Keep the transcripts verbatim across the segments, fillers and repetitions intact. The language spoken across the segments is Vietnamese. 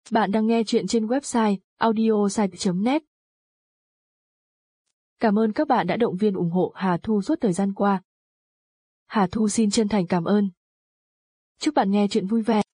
Bạn đang nghe chuyện trên website audiosite chấm net. Cảm ơn các bạn đã động viên ủng hộ Hà Thu suốt thời gian qua. Hà Thu xin chân thành cảm ơn. Chúc bạn nghe chuyện vui vẻ.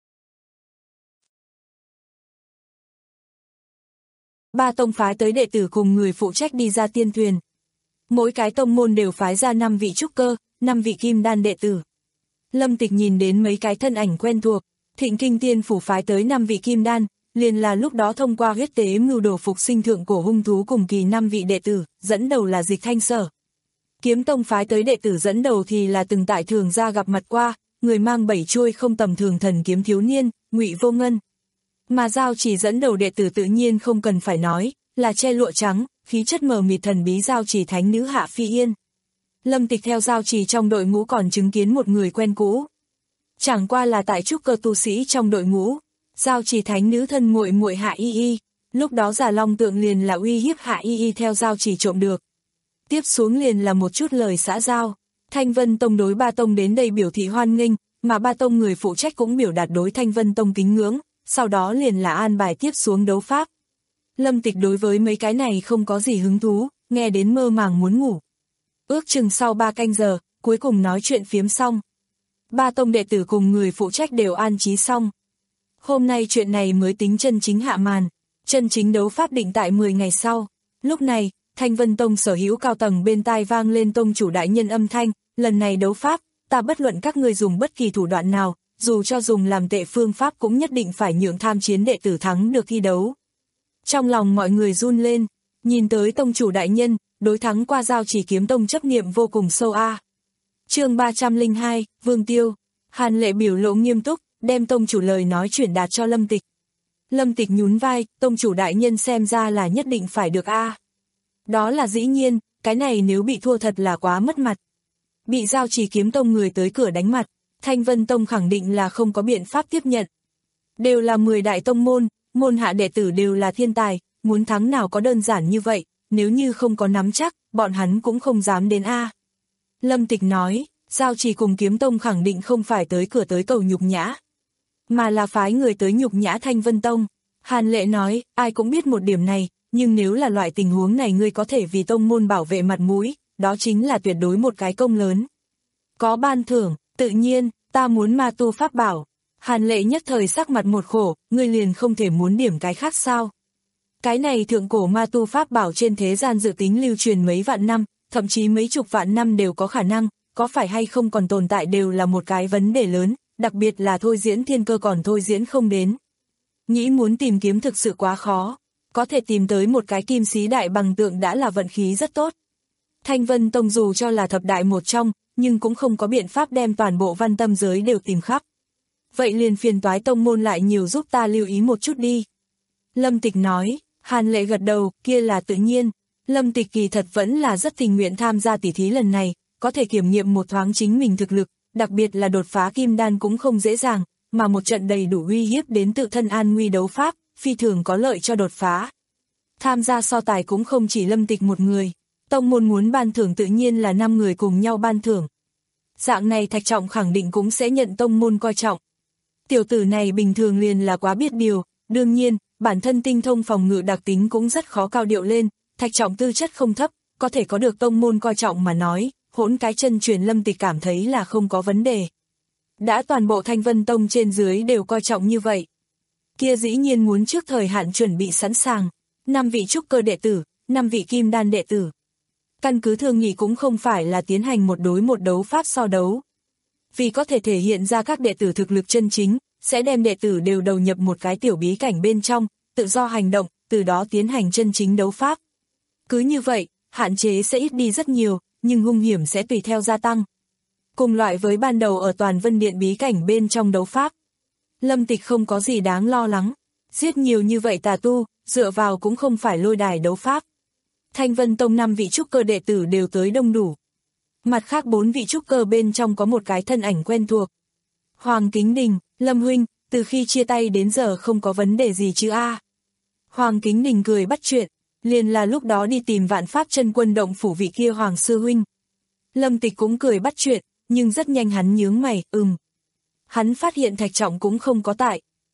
Ba tông phái tới đệ tử cùng người phụ trách đi ra tiên thuyền. Mỗi cái tông môn đều phái ra năm vị trúc cơ, năm vị kim đan đệ tử. Lâm Tịch nhìn đến mấy cái thân ảnh quen thuộc, Thịnh Kinh Tiên phủ phái tới năm vị kim đan, liền là lúc đó thông qua huyết tế mưu đồ phục sinh thượng cổ hung thú cùng kỳ năm vị đệ tử, dẫn đầu là Dịch Thanh Sở. Kiếm tông phái tới đệ tử dẫn đầu thì là từng tại Thường gia gặp mặt qua, người mang bảy chuôi không tầm thường thần kiếm thiếu niên, Ngụy Vô Ngân. Mà Giao Chỉ dẫn đầu đệ tử tự nhiên không cần phải nói, là che lụa trắng, khí chất mờ mịt thần bí Giao Chỉ thánh nữ Hạ Phi Yên. Lâm Tịch theo Giao Chỉ trong đội ngũ còn chứng kiến một người quen cũ. Chẳng qua là tại trúc cơ tu sĩ trong đội ngũ, Giao Chỉ thánh nữ thân muội muội Hạ Y Y, lúc đó Giả Long tượng liền là uy hiếp Hạ Y Y theo Giao Chỉ trộm được. Tiếp xuống liền là một chút lời xã giao, Thanh Vân Tông đối Ba Tông đến đây biểu thị hoan nghênh, mà Ba Tông người phụ trách cũng biểu đạt đối Thanh Vân Tông kính ngưỡng, sau đó liền là an bài tiếp xuống đấu pháp. Lâm Tịch đối với mấy cái này không có gì hứng thú, nghe đến mơ màng muốn ngủ. Ước chừng sau ba canh giờ, cuối cùng nói chuyện phiếm xong. Ba tông đệ tử cùng người phụ trách đều an trí xong. Hôm nay chuyện này mới tính chân chính hạ màn, chân chính đấu pháp định tại mười ngày sau. Lúc này, Thanh Vân Tông sở hữu cao tầng bên tai vang lên tông chủ đại nhân âm thanh, lần này đấu pháp, ta bất luận các ngươi dùng bất kỳ thủ đoạn nào, dù cho dùng làm tệ phương pháp cũng nhất định phải nhượng tham chiến đệ tử thắng được thi đấu. Trong lòng mọi người run lên, nhìn tới tông chủ đại nhân, đối thắng qua Giao Chỉ kiếm tông chấp niệm vô cùng sâu a. À. Chương ba trăm lẻ hai, Vương Tiêu. Hàn Lệ biểu lộ nghiêm túc, đem tông chủ lời nói chuyển đạt cho Lâm Tịch. Lâm Tịch nhún vai, tông chủ đại nhân xem ra là nhất định phải được a. À. Đó là dĩ nhiên, cái này nếu bị thua thật là quá mất mặt. Bị Giao Chỉ kiếm tông người tới cửa đánh mặt, Thanh Vân Tông khẳng định là không có biện pháp tiếp nhận. Đều là mười đại tông môn, môn hạ đệ tử đều là thiên tài, muốn thắng nào có đơn giản như vậy, nếu như không có nắm chắc, bọn hắn cũng không dám đến a. Lâm Tịch nói, Giao Chỉ cùng kiếm tông khẳng định không phải tới cửa tới cầu nhục nhã, mà là phái người tới nhục nhã Thanh Vân Tông. Hàn Lệ nói, ai cũng biết một điểm này, nhưng nếu là loại tình huống này ngươi có thể vì tông môn bảo vệ mặt mũi, đó chính là tuyệt đối một cái công lớn. Có ban thưởng, tự nhiên, ta muốn ma tu pháp bảo. Hàn Lệ nhất thời sắc mặt một khổ, ngươi liền không thể muốn điểm cái khác sao? Cái này thượng cổ ma tu pháp bảo trên thế gian dự tính lưu truyền mấy vạn năm, thậm chí mấy chục vạn năm đều có khả năng, có phải hay không còn tồn tại đều là một cái vấn đề lớn, đặc biệt là thôi diễn thiên cơ còn thôi diễn không đến. Nghĩ muốn tìm kiếm thực sự quá khó, có thể tìm tới một cái kim sĩ đại bằng tượng đã là vận khí rất tốt. Thanh Vân Tông dù cho là thập đại một trong, nhưng cũng không có biện pháp đem toàn bộ văn tâm giới đều tìm khắp. Vậy liền phiền toái tông môn lại nhiều giúp ta lưu ý một chút đi. Lâm Tịch nói, Hàn Lệ gật đầu, kia là tự nhiên. Lâm Tịch kỳ thật vẫn là rất tình nguyện tham gia tỉ thí lần này, có thể kiểm nghiệm một thoáng chính mình thực lực, đặc biệt là đột phá kim đan cũng không dễ dàng, mà một trận đầy đủ uy hiếp đến tự thân an nguy đấu pháp, phi thường có lợi cho đột phá. Tham gia so tài cũng không chỉ Lâm Tịch một người, tông môn muốn ban thưởng tự nhiên là năm người cùng nhau ban thưởng. Dạng này Thạch Trọng khẳng định cũng sẽ nhận tông môn coi trọng. Tiểu tử này bình thường liền là quá biết điều, đương nhiên, bản thân tinh thông phòng ngự đặc tính cũng rất khó cao điệu lên, Thạch Trọng tư chất không thấp, có thể có được tông môn coi trọng mà nói, hỗn cái chân truyền Lâm Tịch cảm thấy là không có vấn đề. Đã toàn bộ Thanh Vân Tông trên dưới đều coi trọng như vậy. Kia dĩ nhiên muốn trước thời hạn chuẩn bị sẵn sàng, năm vị trúc cơ đệ tử, năm vị kim đan đệ tử. Căn cứ thương nghị cũng không phải là tiến hành một đối một đấu pháp so đấu. Vì có thể thể hiện ra các đệ tử thực lực chân chính, sẽ đem đệ tử đều đầu nhập một cái tiểu bí cảnh bên trong, tự do hành động, từ đó tiến hành chân chính đấu pháp. Cứ như vậy, hạn chế sẽ ít đi rất nhiều, nhưng hung hiểm sẽ tùy theo gia tăng. Cùng loại với ban đầu ở Toàn Vân Điện bí cảnh bên trong đấu pháp. Lâm Tịch không có gì đáng lo lắng, giết nhiều như vậy tà tu, dựa vào cũng không phải lôi đài đấu pháp. Thanh Vân Tông năm vị trúc cơ đệ tử đều tới đông đủ. Mặt khác bốn vị trúc cơ bên trong có một cái thân ảnh quen thuộc. Hoàng Kính Đình, Lâm huynh, từ khi chia tay đến giờ không có vấn đề gì chứ a? Hoàng Kính Đình cười bắt chuyện, liền là lúc đó đi tìm Vạn Pháp Chân Quân động phủ vị kia Hoàng sư huynh. Lâm Tịch cũng cười bắt chuyện, nhưng rất nhanh hắn nhướng mày, ừm. Hắn phát hiện Thạch Trọng cũng không có tại.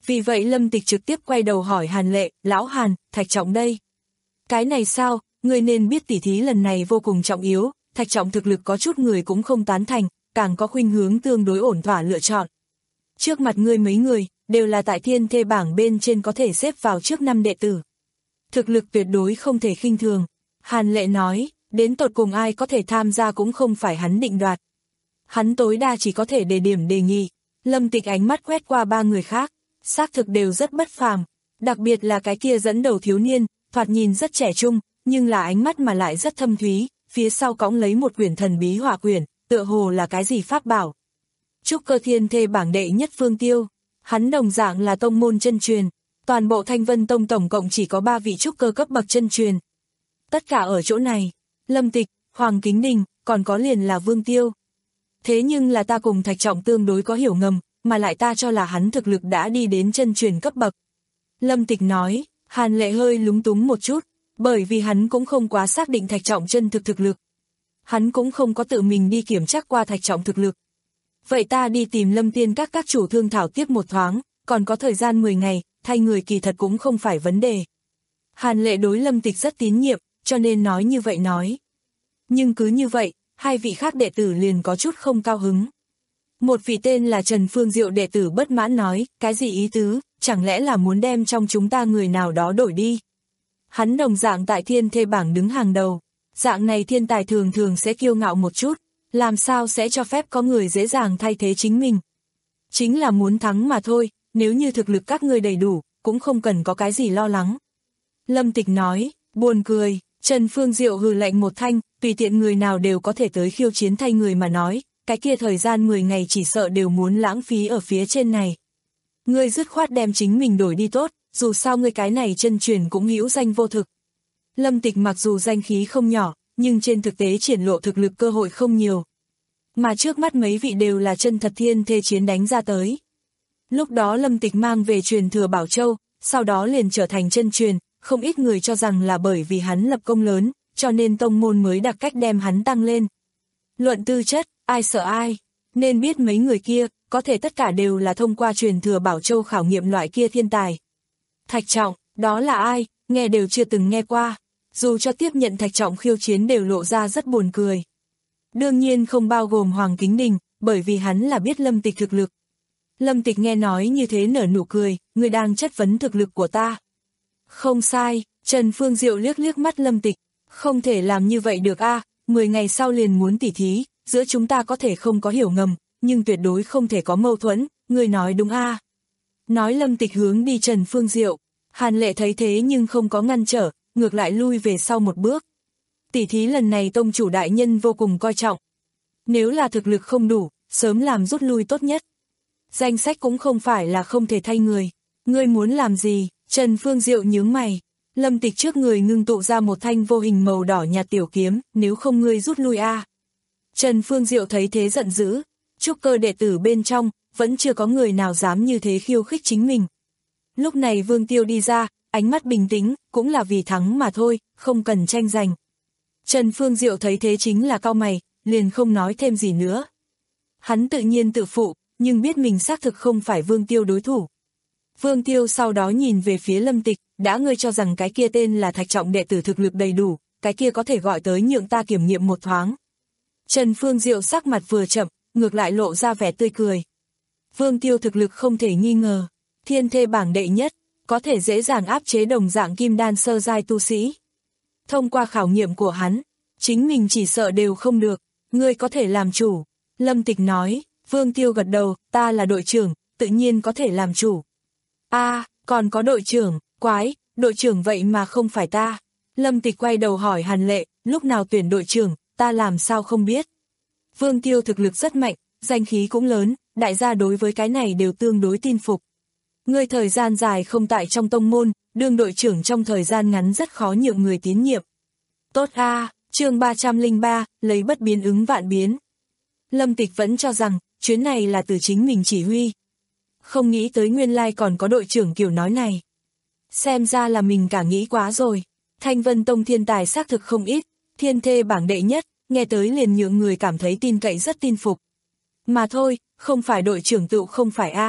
Vì vậy Lâm Tịch trực tiếp quay đầu hỏi Hàn Lệ, lão Hàn, Thạch Trọng đây. Cái này sao, ngươi nên biết tỉ thí lần này vô cùng trọng yếu, Thạch Trọng thực lực có chút người cũng không tán thành, càng có khuynh hướng tương đối ổn thỏa lựa chọn. Trước mặt ngươi mấy người, đều là tại thiên thê bảng bên trên có thể xếp vào trước năm đệ tử. Thực lực tuyệt đối không thể khinh thường. Hàn Lệ nói, đến tột cùng ai có thể tham gia cũng không phải hắn định đoạt. Hắn tối đa chỉ có thể đề điểm đề nghị. Lâm Tịch ánh mắt quét qua ba người khác, xác thực đều rất bất phàm, đặc biệt là cái kia dẫn đầu thiếu niên, thoạt nhìn rất trẻ trung, nhưng là ánh mắt mà lại rất thâm thúy, phía sau cõng lấy một quyển thần bí hỏa quyển, tựa hồ là cái gì pháp bảo. Trúc cơ thiên thê bảng đệ nhất Vương Tiêu, hắn đồng dạng là tông môn chân truyền, toàn bộ Thanh Vân Tông tổng cộng chỉ có ba vị trúc cơ cấp bậc chân truyền. Tất cả ở chỗ này, Lâm Tịch, Hoàng Kính Đình, còn có liền là Vương Tiêu. Thế nhưng là ta cùng Thạch Trọng tương đối có hiểu ngầm, mà lại ta cho là hắn thực lực đã đi đến chân truyền cấp bậc. Lâm Tịch nói, Hàn Lệ hơi lúng túng một chút, bởi vì hắn cũng không quá xác định Thạch Trọng chân thực thực lực. Hắn cũng không có tự mình đi kiểm tra qua Thạch Trọng thực lực. Vậy ta đi tìm Lâm Tiên các các chủ thương thảo tiếp một thoáng, còn có thời gian mười ngày, thay người kỳ thật cũng không phải vấn đề. Hàn Lệ đối Lâm Tịch rất tín nhiệm, cho nên nói như vậy nói. Nhưng cứ như vậy, hai vị khác đệ tử liền có chút không cao hứng. Một vị tên là Trần Phương Diệu đệ tử bất mãn nói, cái gì ý tứ, chẳng lẽ là muốn đem trong chúng ta người nào đó đổi đi. Hắn đồng dạng tại thiên thê bảng đứng hàng đầu, dạng này thiên tài thường thường sẽ kiêu ngạo một chút, làm sao sẽ cho phép có người dễ dàng thay thế chính mình. Chính là muốn thắng mà thôi, nếu như thực lực các ngươi đầy đủ, cũng không cần có cái gì lo lắng. Lâm Tịch nói, buồn cười, Trần Phương Diệu hừ lạnh một thanh, tùy tiện người nào đều có thể tới khiêu chiến thay người mà nói, cái kia thời gian mười ngày chỉ sợ đều muốn lãng phí ở phía trên này. Ngươi dứt khoát đem chính mình đổi đi tốt, dù sao ngươi cái này chân truyền cũng hữu danh vô thực. Lâm Tịch mặc dù danh khí không nhỏ, nhưng trên thực tế triển lộ thực lực cơ hội không nhiều. Mà trước mắt mấy vị đều là chân thật thiên thê chiến đánh ra tới. Lúc đó Lâm Tịch mang về truyền thừa Bảo Châu, sau đó liền trở thành chân truyền, không ít người cho rằng là bởi vì hắn lập công lớn, cho nên tông môn mới đặc cách đem hắn tăng lên. Luận tư chất, ai sợ ai, nên biết mấy người kia, có thể tất cả đều là thông qua truyền thừa Bảo Châu khảo nghiệm loại kia thiên tài. Thạch Trọng, đó là ai, nghe đều chưa từng nghe qua, dù cho tiếp nhận Thạch Trọng khiêu chiến đều lộ ra rất buồn cười. Đương nhiên không bao gồm Hoàng Kính Đình, bởi vì hắn là biết Lâm Tịch thực lực. Lâm Tịch nghe nói như thế nở nụ cười, người đang chất vấn thực lực của ta. Không sai, Trần Phương Diệu liếc liếc mắt Lâm Tịch, không thể làm như vậy được a, mười ngày sau liền muốn tỉ thí, giữa chúng ta có thể không có hiểu ngầm, nhưng tuyệt đối không thể có mâu thuẫn, người nói đúng a. Nói Lâm Tịch hướng đi Trần Phương Diệu, Hàn Lệ thấy thế nhưng không có ngăn trở, ngược lại lui về sau một bước. Tỉ thí lần này tông chủ đại nhân vô cùng coi trọng. Nếu là thực lực không đủ, sớm làm rút lui tốt nhất. Danh sách cũng không phải là không thể thay người. Ngươi muốn làm gì? Trần Phương Diệu nhướng mày. Lâm Tịch trước người ngưng tụ ra một thanh vô hình màu đỏ nhạt tiểu kiếm, nếu không ngươi rút lui a. Trần Phương Diệu thấy thế giận dữ. Trúc cơ đệ tử bên trong, vẫn chưa có người nào dám như thế khiêu khích chính mình. Lúc này Vương Tiêu đi ra, ánh mắt bình tĩnh, cũng là vì thắng mà thôi, không cần tranh giành. Trần Phương Diệu thấy thế chính là cau mày, liền không nói thêm gì nữa. Hắn tự nhiên tự phụ, nhưng biết mình xác thực không phải Vương Tiêu đối thủ. Vương Tiêu sau đó nhìn về phía Lâm Tịch, đã ngươi cho rằng cái kia tên là Thạch Trọng đệ tử thực lực đầy đủ, cái kia có thể gọi tới nhượng ta kiểm nghiệm một thoáng. Trần Phương Diệu sắc mặt vừa chậm, ngược lại lộ ra vẻ tươi cười. Vương Tiêu thực lực không thể nghi ngờ, thiên thê bảng đệ nhất, có thể dễ dàng áp chế đồng dạng kim đan sơ giai tu sĩ. Thông qua khảo nghiệm của hắn, chính mình chỉ sợ đều không được, ngươi có thể làm chủ. Lâm Tịch nói, Vương Tiêu gật đầu, ta là đội trưởng, tự nhiên có thể làm chủ. A, à, còn có đội trưởng, quái, đội trưởng vậy mà không phải ta. Lâm Tịch quay đầu hỏi Hàn Lệ, lúc nào tuyển đội trưởng, ta làm sao không biết. Vương Tiêu thực lực rất mạnh, danh khí cũng lớn, đại gia đối với cái này đều tương đối tin phục. Ngươi thời gian dài không tại trong tông môn, đương đội trưởng trong thời gian ngắn rất khó nhượng người tín nhiệm. Tốt a, à, chương ba trăm lẻ ba, lấy bất biến ứng vạn biến. Lâm Tịch vẫn cho rằng, chuyến này là từ chính mình chỉ huy. Không nghĩ tới nguyên lai còn có đội trưởng kiểu nói này. Xem ra là mình cả nghĩ quá rồi. Thanh Vân Tông thiên tài xác thực không ít, thiên thê bảng đệ nhất, nghe tới liền nhượng người cảm thấy tin cậy rất tin phục. Mà thôi, không phải đội trưởng tựu không phải a.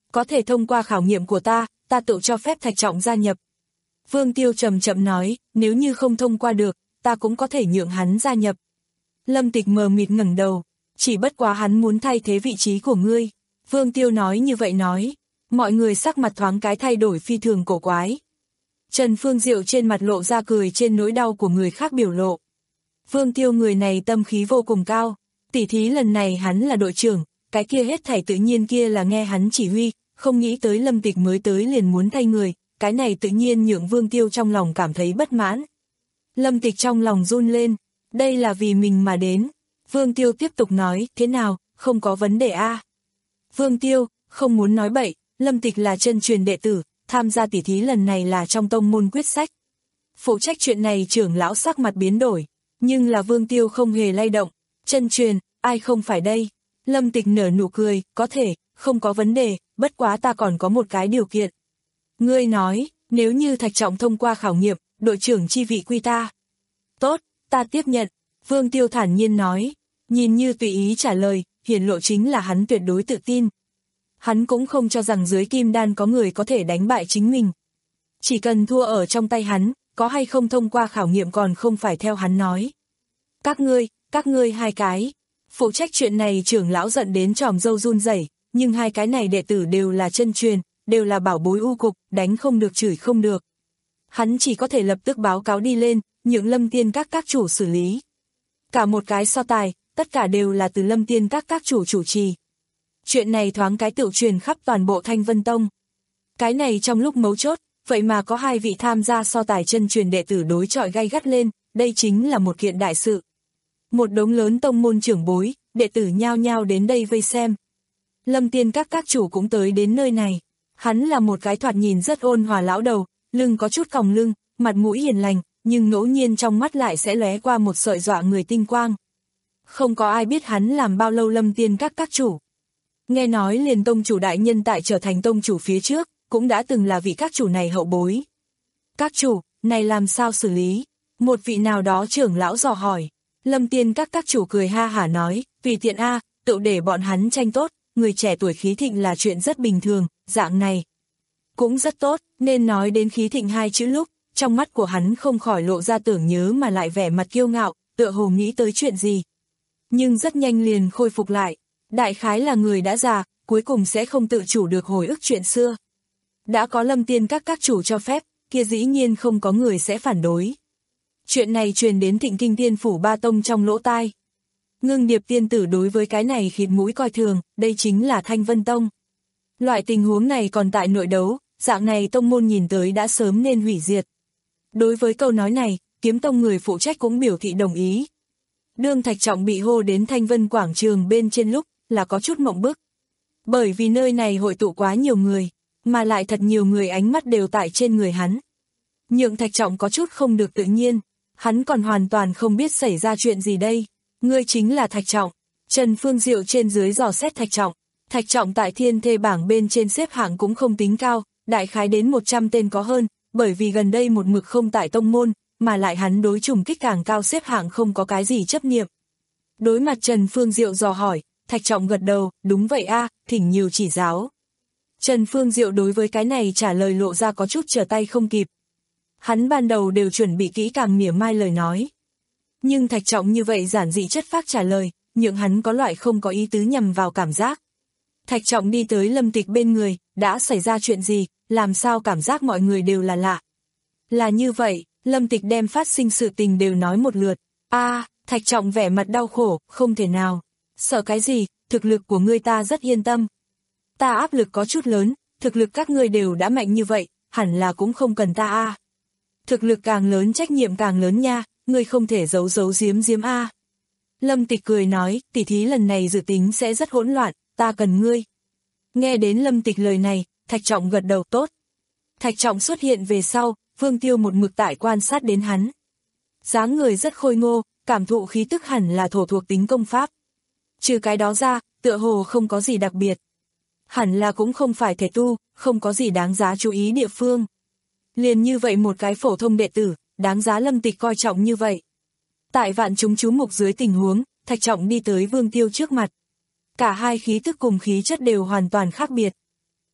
Có thể thông qua khảo nghiệm của ta, ta tự cho phép Thạch Trọng gia nhập. Vương Tiêu chậm chậm nói, nếu như không thông qua được, ta cũng có thể nhượng hắn gia nhập. Lâm Tịch mờ mịt ngẩng đầu, chỉ bất quá hắn muốn thay thế vị trí của ngươi. Vương Tiêu nói như vậy nói, mọi người sắc mặt thoáng cái thay đổi phi thường cổ quái. Trần Phương Diệu trên mặt lộ ra cười trên nỗi đau của người khác biểu lộ. Vương Tiêu người này tâm khí vô cùng cao, tỉ thí lần này hắn là đội trưởng, cái kia hết thảy tự nhiên kia là nghe hắn chỉ huy, không nghĩ tới Lâm Tịch mới tới liền muốn thay người, cái này tự nhiên nhượng Vương Tiêu trong lòng cảm thấy bất mãn. Lâm Tịch trong lòng run lên, đây là vì mình mà đến. Vương Tiêu tiếp tục nói, thế nào, không có vấn đề a? Vương Tiêu, không muốn nói bậy, Lâm Tịch là chân truyền đệ tử, tham gia tỉ thí lần này là trong tông môn quyết sách. Phụ trách chuyện này trưởng lão sắc mặt biến đổi, nhưng là Vương Tiêu không hề lay động. Chân truyền, ai không phải đây? Lâm Tịch nở nụ cười, có thể, không có vấn đề, bất quá ta còn có một cái điều kiện. Ngươi nói, nếu như Thạch Trọng thông qua khảo nghiệm, đội trưởng chi vị quy ta. Tốt, ta tiếp nhận. Vương Tiêu thản nhiên nói, nhìn như tùy ý trả lời, hiển lộ chính là hắn tuyệt đối tự tin. Hắn cũng không cho rằng dưới kim đan có người có thể đánh bại chính mình. Chỉ cần thua ở trong tay hắn, có hay không thông qua khảo nghiệm còn không phải theo hắn nói. Các ngươi, các ngươi hai cái. Phụ trách chuyện này trưởng lão giận đến tròm râu run rẩy, nhưng hai cái này đệ tử đều là chân truyền, đều là bảo bối u cục, đánh không được chửi không được. Hắn chỉ có thể lập tức báo cáo đi lên, nhượng Lâm Tiên các các chủ xử lý. Cả một cái so tài, tất cả đều là từ Lâm Tiên các các chủ chủ trì. Chuyện này thoáng cái tự truyền khắp toàn bộ Thanh Vân Tông. Cái này trong lúc mấu chốt, vậy mà có hai vị tham gia so tài chân truyền đệ tử đối chọi gay gắt lên, đây chính là một kiện đại sự. Một đống lớn tông môn trưởng bối, đệ tử nhao nhao đến đây vây xem. Lâm Tiên các các chủ cũng tới đến nơi này. Hắn là một cái thoạt nhìn rất ôn hòa lão đầu, lưng có chút còng lưng, mặt mũi hiền lành, nhưng ngẫu nhiên trong mắt lại sẽ lóe qua một sợi dọa người tinh quang. Không có ai biết hắn làm bao lâu Lâm Tiên các các chủ. Nghe nói liền tông chủ đại nhân tại trở thành tông chủ phía trước, cũng đã từng là vị các chủ này hậu bối. Các chủ, này làm sao xử lý? Một vị nào đó trưởng lão dò hỏi. Lâm Tiên các các chủ cười ha hả nói, tùy tiện a, tự để bọn hắn tranh tốt, người trẻ tuổi khí thịnh là chuyện rất bình thường, dạng này. Cũng rất tốt, nên nói đến khí thịnh hai chữ lúc, trong mắt của hắn không khỏi lộ ra tưởng nhớ mà lại vẻ mặt kiêu ngạo, tựa hồ nghĩ tới chuyện gì. Nhưng rất nhanh liền khôi phục lại, đại khái là người đã già, cuối cùng sẽ không tự chủ được hồi ức chuyện xưa. Đã có Lâm Tiên các các chủ cho phép, kia dĩ nhiên không có người sẽ phản đối. Chuyện này truyền đến Thịnh Kinh Tiên Phủ Ba Tông trong lỗ tai. Ngưng Điệp tiên tử đối với cái này khịt mũi coi thường, đây chính là Thanh Vân Tông. Loại tình huống này còn tại nội đấu, dạng này tông môn nhìn tới đã sớm nên hủy diệt. Đối với câu nói này, Kiếm Tông người phụ trách cũng biểu thị đồng ý. Đương Thạch Trọng bị hô đến Thanh Vân quảng trường bên trên lúc, là có chút mộng bức. Bởi vì nơi này hội tụ quá nhiều người, mà lại thật nhiều người ánh mắt đều tại trên người hắn. Nhượng Thạch Trọng có chút không được tự nhiên, hắn còn hoàn toàn không biết xảy ra chuyện gì đây. Ngươi chính là Thạch Trọng. Trần Phương Diệu trên dưới dò xét Thạch Trọng. Thạch Trọng tại thiên thê bảng bên trên xếp hạng cũng không tính cao, đại khái đến một trăm tên có hơn, bởi vì gần đây một mực không tại tông môn, mà lại hắn đối trùng kích càng cao xếp hạng không có cái gì chấp niệm. Đối mặt Trần Phương Diệu dò hỏi, Thạch Trọng gật đầu, đúng vậy a, thỉnh nhiều chỉ giáo. Trần Phương Diệu đối với cái này trả lời lộ ra có chút trở tay không kịp. Hắn ban đầu đều chuẩn bị kỹ càng mỉa mai lời nói. Nhưng Thạch Trọng như vậy giản dị chất phác trả lời, nhượng hắn có loại không có ý tứ nhằm vào cảm giác. Thạch Trọng đi tới Lâm Tịch bên người, đã xảy ra chuyện gì, làm sao cảm giác mọi người đều là lạ. Là như vậy, Lâm Tịch đem phát sinh sự tình đều nói một lượt. A, Thạch Trọng vẻ mặt đau khổ, không thể nào. Sợ cái gì, thực lực của ngươi ta rất yên tâm. Ta áp lực có chút lớn, thực lực các ngươi đều đã mạnh như vậy, hẳn là cũng không cần ta a. Thực lực càng lớn trách nhiệm càng lớn nha, ngươi không thể giấu giấu giếm giếm a. Lâm Tịch cười nói, tỉ thí lần này dự tính sẽ rất hỗn loạn, ta cần ngươi. Nghe đến Lâm Tịch lời này, Thạch Trọng gật đầu tốt. Thạch Trọng xuất hiện về sau, Vương Tiêu một mực tại quan sát đến hắn. Dáng người rất khôi ngô, cảm thụ khí tức hẳn là thổ thuộc tính công pháp. Trừ cái đó ra, tựa hồ không có gì đặc biệt. Hẳn là cũng không phải thể tu, không có gì đáng giá chú ý địa phương. Liền như vậy một cái phổ thông đệ tử, đáng giá Lâm Tịch coi trọng như vậy. Tại vạn chúng chú mục dưới tình huống, Thạch Trọng đi tới Vương Tiêu trước mặt. Cả hai khí tức cùng khí chất đều hoàn toàn khác biệt.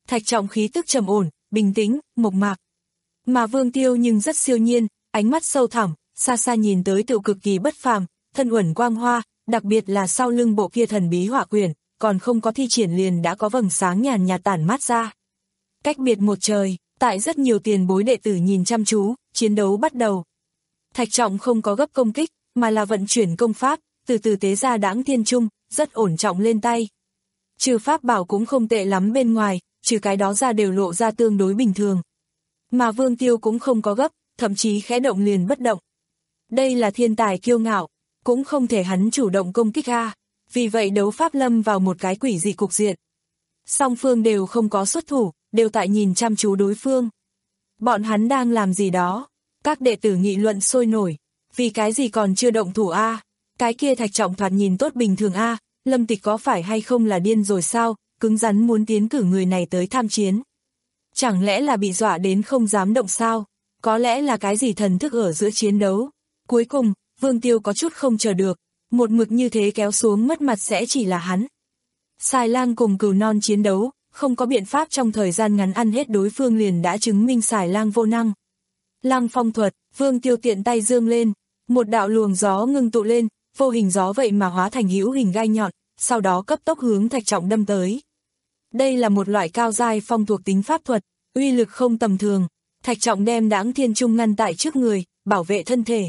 Thạch Trọng khí tức trầm ổn, bình tĩnh, mộc mạc. Mà Vương Tiêu nhưng rất siêu nhiên, ánh mắt sâu thẳm, xa xa nhìn tới tựu cực kỳ bất phàm, thân uẩn quang hoa, đặc biệt là sau lưng bộ kia thần bí hỏa quyển, còn không có thi triển liền đã có vầng sáng nhàn nhạt tản mát ra. Cách biệt một trời, tại rất nhiều tiền bối đệ tử nhìn chăm chú, chiến đấu bắt đầu. Thạch Trọng không có gấp công kích, mà là vận chuyển công pháp, từ từ tế ra Đãng Thiên Trung, rất ổn trọng lên tay. Trừ pháp bảo cũng không tệ lắm bên ngoài, trừ cái đó ra đều lộ ra tương đối bình thường. Mà Vương Tiêu cũng không có gấp, thậm chí khẽ động liền bất động. Đây là thiên tài kiêu ngạo, cũng không thể hắn chủ động công kích a. Vì vậy đấu pháp lâm vào một cái quỷ dị cục diện. Song phương đều không có xuất thủ, đều tại nhìn chăm chú đối phương. Bọn hắn đang làm gì đó? Các đệ tử nghị luận sôi nổi. Vì cái gì còn chưa động thủ a? Cái kia Thạch Trọng thoạt nhìn tốt bình thường a, Lâm Tịch có phải hay không là điên rồi sao, cứng rắn muốn tiến cử người này tới tham chiến. Chẳng lẽ là bị dọa đến không dám động sao? Có lẽ là cái gì thần thức ở giữa chiến đấu. Cuối cùng, Vương Tiêu có chút không chờ được, một mực như thế kéo xuống mất mặt sẽ chỉ là hắn. Xài Lang cùng Cừu Non chiến đấu, không có biện pháp trong thời gian ngắn ăn hết đối phương liền đã chứng minh Xài Lang vô năng. Lăng phong thuật, Vương Tiêu tiện tay dương lên, một đạo luồng gió ngưng tụ lên, vô hình gió vậy mà hóa thành hữu hình gai nhọn, sau đó cấp tốc hướng Thạch Trọng đâm tới. Đây là một loại cao giai phong thuộc tính pháp thuật, uy lực không tầm thường. Thạch Trọng đem Đãng Thiên Trung ngăn tại trước người, bảo vệ thân thể.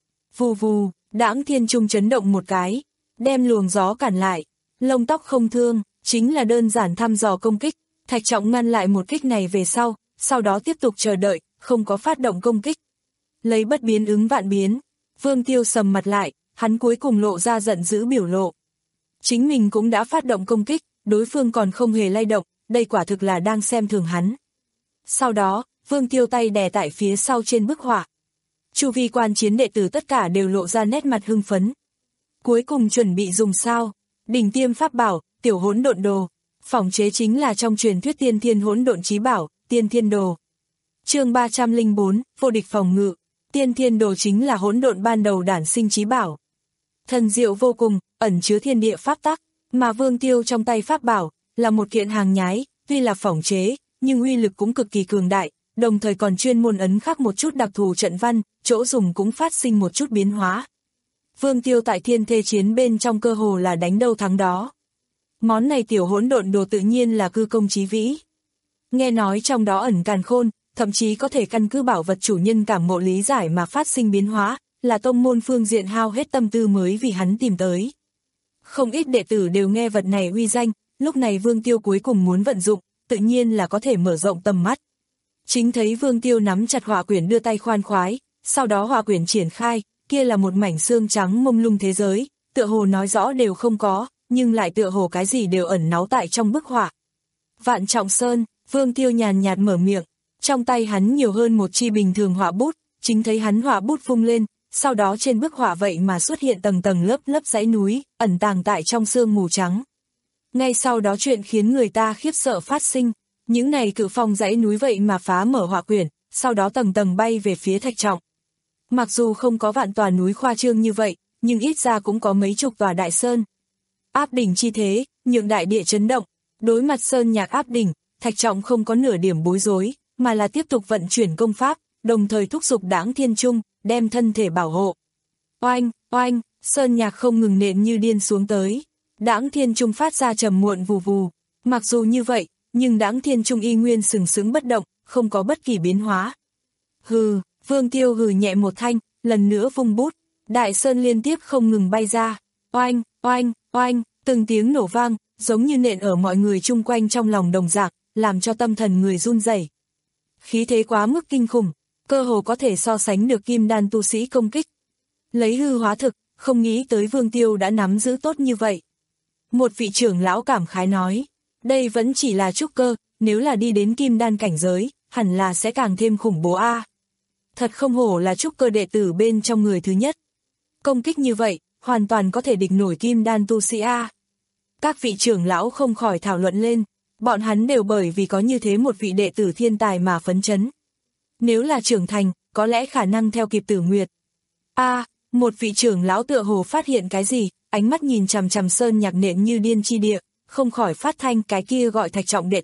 Vù vù, Đãng Thiên Trung chấn động một cái, đem luồng gió cản lại. Lông tóc không thương, chính là đơn giản thăm dò công kích. Thạch Trọng ngăn lại một kích này về sau, sau đó tiếp tục chờ đợi, không có phát động công kích. Lấy bất biến ứng vạn biến, Vương Tiêu sầm mặt lại, hắn cuối cùng lộ ra giận dữ biểu lộ. Chính mình cũng đã phát động công kích, đối phương còn không hề lay động, đây quả thực là đang xem thường hắn. Sau đó, Vương Tiêu tay đè tại phía sau trên bức họa. Chu vi quan chiến đệ tử tất cả đều lộ ra nét mặt hưng phấn. Cuối cùng chuẩn bị dùng sao? Đỉnh tiêm pháp bảo, tiểu hỗn độn đồ. Phỏng chế chính là trong truyền thuyết tiên thiên hỗn độn chí bảo, tiên thiên đồ. Chương ba trăm lẻ bốn, vô địch phòng ngự. Tiên thiên đồ chính là hỗn độn ban đầu đản sinh chí bảo. Thần diệu vô cùng, ẩn chứa thiên địa pháp tắc, mà Vương Tiêu trong tay pháp bảo là một kiện hàng nhái, tuy là phỏng chế, nhưng uy lực cũng cực kỳ cường đại, đồng thời còn chuyên môn ấn khắc một chút đặc thù trận văn, chỗ dùng cũng phát sinh một chút biến hóa. Vương Tiêu tại thiên thê chiến bên trong cơ hồ là đánh đâu thắng đó. Món này tiểu hỗn độn đồ tự nhiên là cư công chí vĩ. Nghe nói trong đó ẩn càn khôn, thậm chí có thể căn cứ bảo vật chủ nhân cảm ngộ lý giải mà phát sinh biến hóa, là tông môn phương diện hao hết tâm tư mới vì hắn tìm tới. Không ít đệ tử đều nghe vật này uy danh, lúc này Vương Tiêu cuối cùng muốn vận dụng, tự nhiên là có thể mở rộng tầm mắt. Chính thấy Vương Tiêu nắm chặt hỏa quyển đưa tay khoan khoái, sau đó hỏa quyển triển khai, kia là một mảnh xương trắng mông lung thế giới, tựa hồ nói rõ đều không có, nhưng lại tựa hồ cái gì đều ẩn náu tại trong bức họa. Vạn Trọng Sơn, Vương Tiêu nhàn nhạt mở miệng, trong tay hắn nhiều hơn một chi bình thường họa bút, chính thấy hắn họa bút vung lên, sau đó trên bức họa vậy mà xuất hiện tầng tầng lớp lớp dãy núi, ẩn tàng tại trong sương mù trắng. Ngay sau đó chuyện khiến người ta khiếp sợ phát sinh, những này cự phong dãy núi vậy mà phá mở họa quyển, sau đó tầng tầng bay về phía Thạch Trọng. Mặc dù không có vạn tòa núi khoa trương như vậy, nhưng ít ra cũng có mấy chục tòa đại sơn. Áp đỉnh chi thế, nhượng đại địa chấn động, đối mặt sơn nhạc áp đỉnh, Thạch Trọng không có nửa điểm bối rối, mà là tiếp tục vận chuyển công pháp, đồng thời thúc giục Đãng Thiên Trung, đem thân thể bảo hộ. Oanh, oanh, sơn nhạc không ngừng nện như điên xuống tới. Đãng Thiên Trung phát ra trầm muộn vù vù. Mặc dù như vậy, nhưng Đãng Thiên Trung y nguyên sừng sững bất động, không có bất kỳ biến hóa. Hừ, Vương Tiêu hừ nhẹ một thanh, lần nữa vung bút. Đại sơn liên tiếp không ngừng bay ra. Oanh, oanh, oanh, từng tiếng nổ vang, giống như nện ở mọi người chung quanh trong lòng đồng dạng, làm cho tâm thần người run rẩy. Khí thế quá mức kinh khủng, cơ hồ có thể so sánh được kim đan tu sĩ công kích. Lấy hư hóa thực, không nghĩ tới Vương Tiêu đã nắm giữ tốt như vậy. Một vị trưởng lão cảm khái nói, đây vẫn chỉ là trúc cơ, nếu là đi đến kim đan cảnh giới, hẳn là sẽ càng thêm khủng bố a. Thật không hổ là trúc cơ đệ tử bên trong người thứ nhất. Công kích như vậy, hoàn toàn có thể địch nổi kim đan tu sĩ a. Các vị trưởng lão không khỏi thảo luận lên, bọn hắn đều bởi vì có như thế một vị đệ tử thiên tài mà phấn chấn. Nếu là trưởng thành, có lẽ khả năng theo kịp Tử Nguyệt. A, à, một vị trưởng lão tựa hồ phát hiện cái gì, ánh mắt nhìn chằm chằm sơn nhạc nện như điên chi địa, không khỏi phát thanh cái kia gọi Thạch Trọng đệ tử,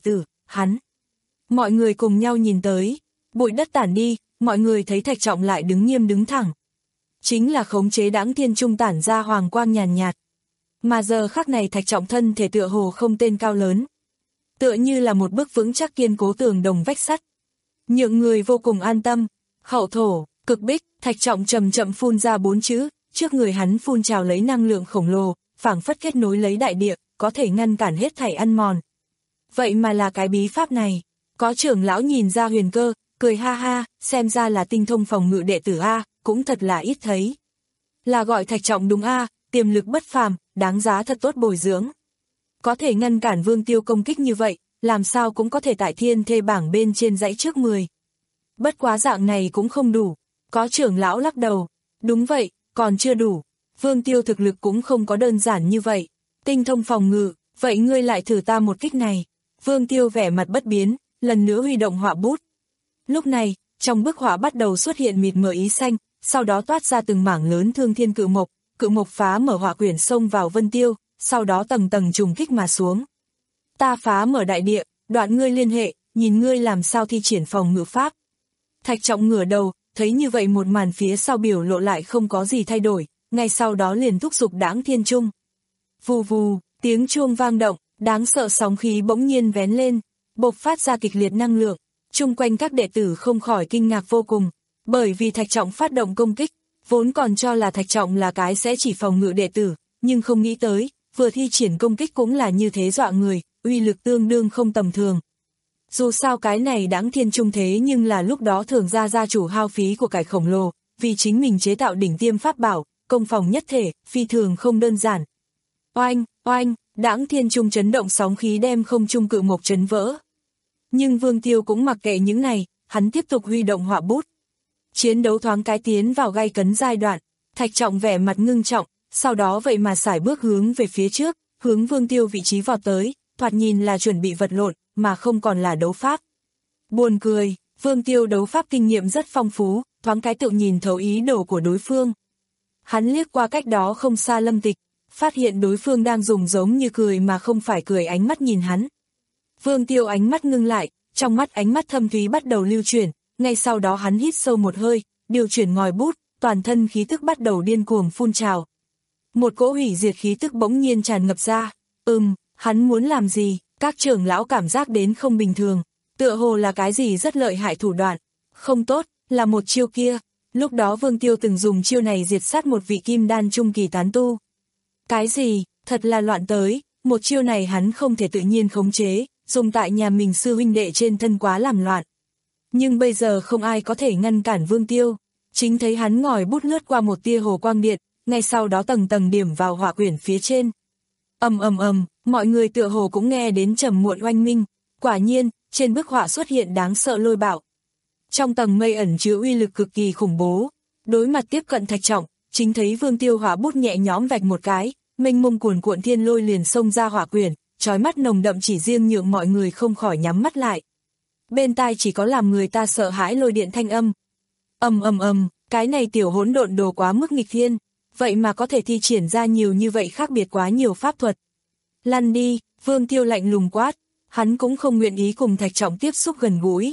hắn. Mọi người cùng nhau nhìn tới, bụi đất tản đi, mọi người thấy Thạch Trọng lại đứng nghiêm đứng thẳng. Chính là khống chế Đãng Thiên Trung tản ra hoàng quang nhàn nhạt, nhạt. Mà giờ khắc này Thạch Trọng thân thể tựa hồ không tên cao lớn. Tựa như là một bức vững chắc kiên cố tường đồng vách sắt. Nhượng người vô cùng an tâm. Hậu thổ, cực bích, Thạch Trọng chậm chậm phun ra bốn chữ, trước người hắn phun trào lấy năng lượng khổng lồ, phảng phất kết nối lấy đại địa, có thể ngăn cản hết thảy ăn mòn. Vậy mà là cái bí pháp này. Có trưởng lão nhìn ra huyền cơ, cười ha ha, xem ra là tinh thông phòng ngự đệ tử A, cũng thật là ít thấy. Là gọi Thạch Trọng đúng A, tiềm lực bất phàm, đáng giá thật tốt bồi dưỡng. Có thể ngăn cản Vương Tiêu công kích như vậy, làm sao cũng có thể tại thiên thê bảng bên trên dãy trước mười. Bất quá dạng này cũng không đủ. Có trưởng lão lắc đầu. Đúng vậy, còn chưa đủ. Vương Tiêu thực lực cũng không có đơn giản như vậy. Tinh thông phòng ngự, vậy ngươi lại thử ta một kích này. Vương Tiêu vẻ mặt bất biến, lần nữa huy động họa bút. Lúc này, trong bức họa bắt đầu xuất hiện mịt mờ ý xanh, sau đó toát ra từng mảng lớn thương thiên cự mộc, cự mộc phá mở họa quyển xông vào Vân Tiêu, sau đó tầng tầng trùng kích mà xuống. Ta phá mở đại địa, đoạn ngươi liên hệ, nhìn ngươi làm sao thi triển phòng ngự pháp. Thạch Trọng ngửa đầu, thấy như vậy một màn phía sau biểu lộ lại không có gì thay đổi, ngay sau đó liền thúc giục Đãng Thiên Trung. Vù vù, tiếng chuông vang động, đáng sợ sóng khí bỗng nhiên vén lên, bộc phát ra kịch liệt năng lượng, chung quanh các đệ tử không khỏi kinh ngạc vô cùng, bởi vì Thạch Trọng phát động công kích, vốn còn cho là Thạch Trọng là cái sẽ chỉ phòng ngự đệ tử, nhưng không nghĩ tới, vừa thi triển công kích cũng là như thế dọa người, uy lực tương đương không tầm thường. Dù sao cái này Đãng Thiên Trung thế nhưng là lúc đó thường ra gia chủ hao phí của cải khổng lồ, vì chính mình chế tạo đỉnh tiêm pháp bảo, công phòng nhất thể, phi thường không đơn giản. Oanh, oanh, Đãng Thiên Trung chấn động sóng khí đem không trung cự mộc chấn vỡ. Nhưng Vương Tiêu cũng mặc kệ những này, hắn tiếp tục huy động họa bút. Chiến đấu thoáng cái tiến vào gay cấn giai đoạn, Thạch Trọng vẻ mặt ngưng trọng, sau đó vậy mà sải bước hướng về phía trước, hướng Vương Tiêu vị trí vọt tới, thoạt nhìn là chuẩn bị vật lộn, mà không còn là đấu pháp. Buồn cười, Vương Tiêu đấu pháp kinh nghiệm rất phong phú, thoáng cái tự nhìn thấu ý đồ của đối phương. Hắn liếc qua cách đó không xa Lâm Tịch, phát hiện đối phương đang dùng giống như cười mà không phải cười ánh mắt nhìn hắn. Vương Tiêu ánh mắt ngưng lại, trong mắt ánh mắt thâm thúy bắt đầu lưu chuyển, ngay sau đó hắn hít sâu một hơi, điều chuyển ngòi bút, toàn thân khí tức bắt đầu điên cuồng phun trào. Một cỗ hủy diệt khí tức bỗng nhiên tràn ngập ra. Ừm, hắn muốn làm gì? Các trưởng lão cảm giác đến không bình thường, tựa hồ là cái gì rất lợi hại thủ đoạn. Không tốt, là một chiêu kia. Lúc đó Vương Tiêu từng dùng chiêu này diệt sát một vị kim đan trung kỳ tán tu. Cái gì? Thật là loạn tới, một chiêu này hắn không thể tự nhiên khống chế, dùng tại nhà mình sư huynh đệ trên thân quá làm loạn. Nhưng bây giờ không ai có thể ngăn cản Vương Tiêu, chính thấy hắn ngòi bút lướt qua một tia hồ quang điện, ngay sau đó tầng tầng điểm vào họa quyển phía trên. Ầm ầm ầm, mọi người tựa hồ cũng nghe đến trầm muộn oanh minh, quả nhiên, trên bức họa xuất hiện đáng sợ lôi bạo. Trong tầng mây ẩn chứa uy lực cực kỳ khủng bố, đối mặt tiếp cận Thạch Trọng, chính thấy Vương Tiêu họa bút nhẹ nhõm vạch một cái, mênh mông cuồn cuộn thiên lôi liền xông ra họa quyển, chói mắt nồng đậm chỉ riêng nhượng mọi người không khỏi nhắm mắt lại. Bên tai chỉ có làm người ta sợ hãi lôi điện thanh âm. Ầm ầm ầm, cái này tiểu hỗn độn đồ quá mức nghịch thiên, vậy mà có thể thi triển ra nhiều như vậy khác biệt quá nhiều pháp thuật. Lăn đi, Vương Tiêu lạnh lùng quát, hắn cũng không nguyện ý cùng Thạch Trọng tiếp xúc gần gũi.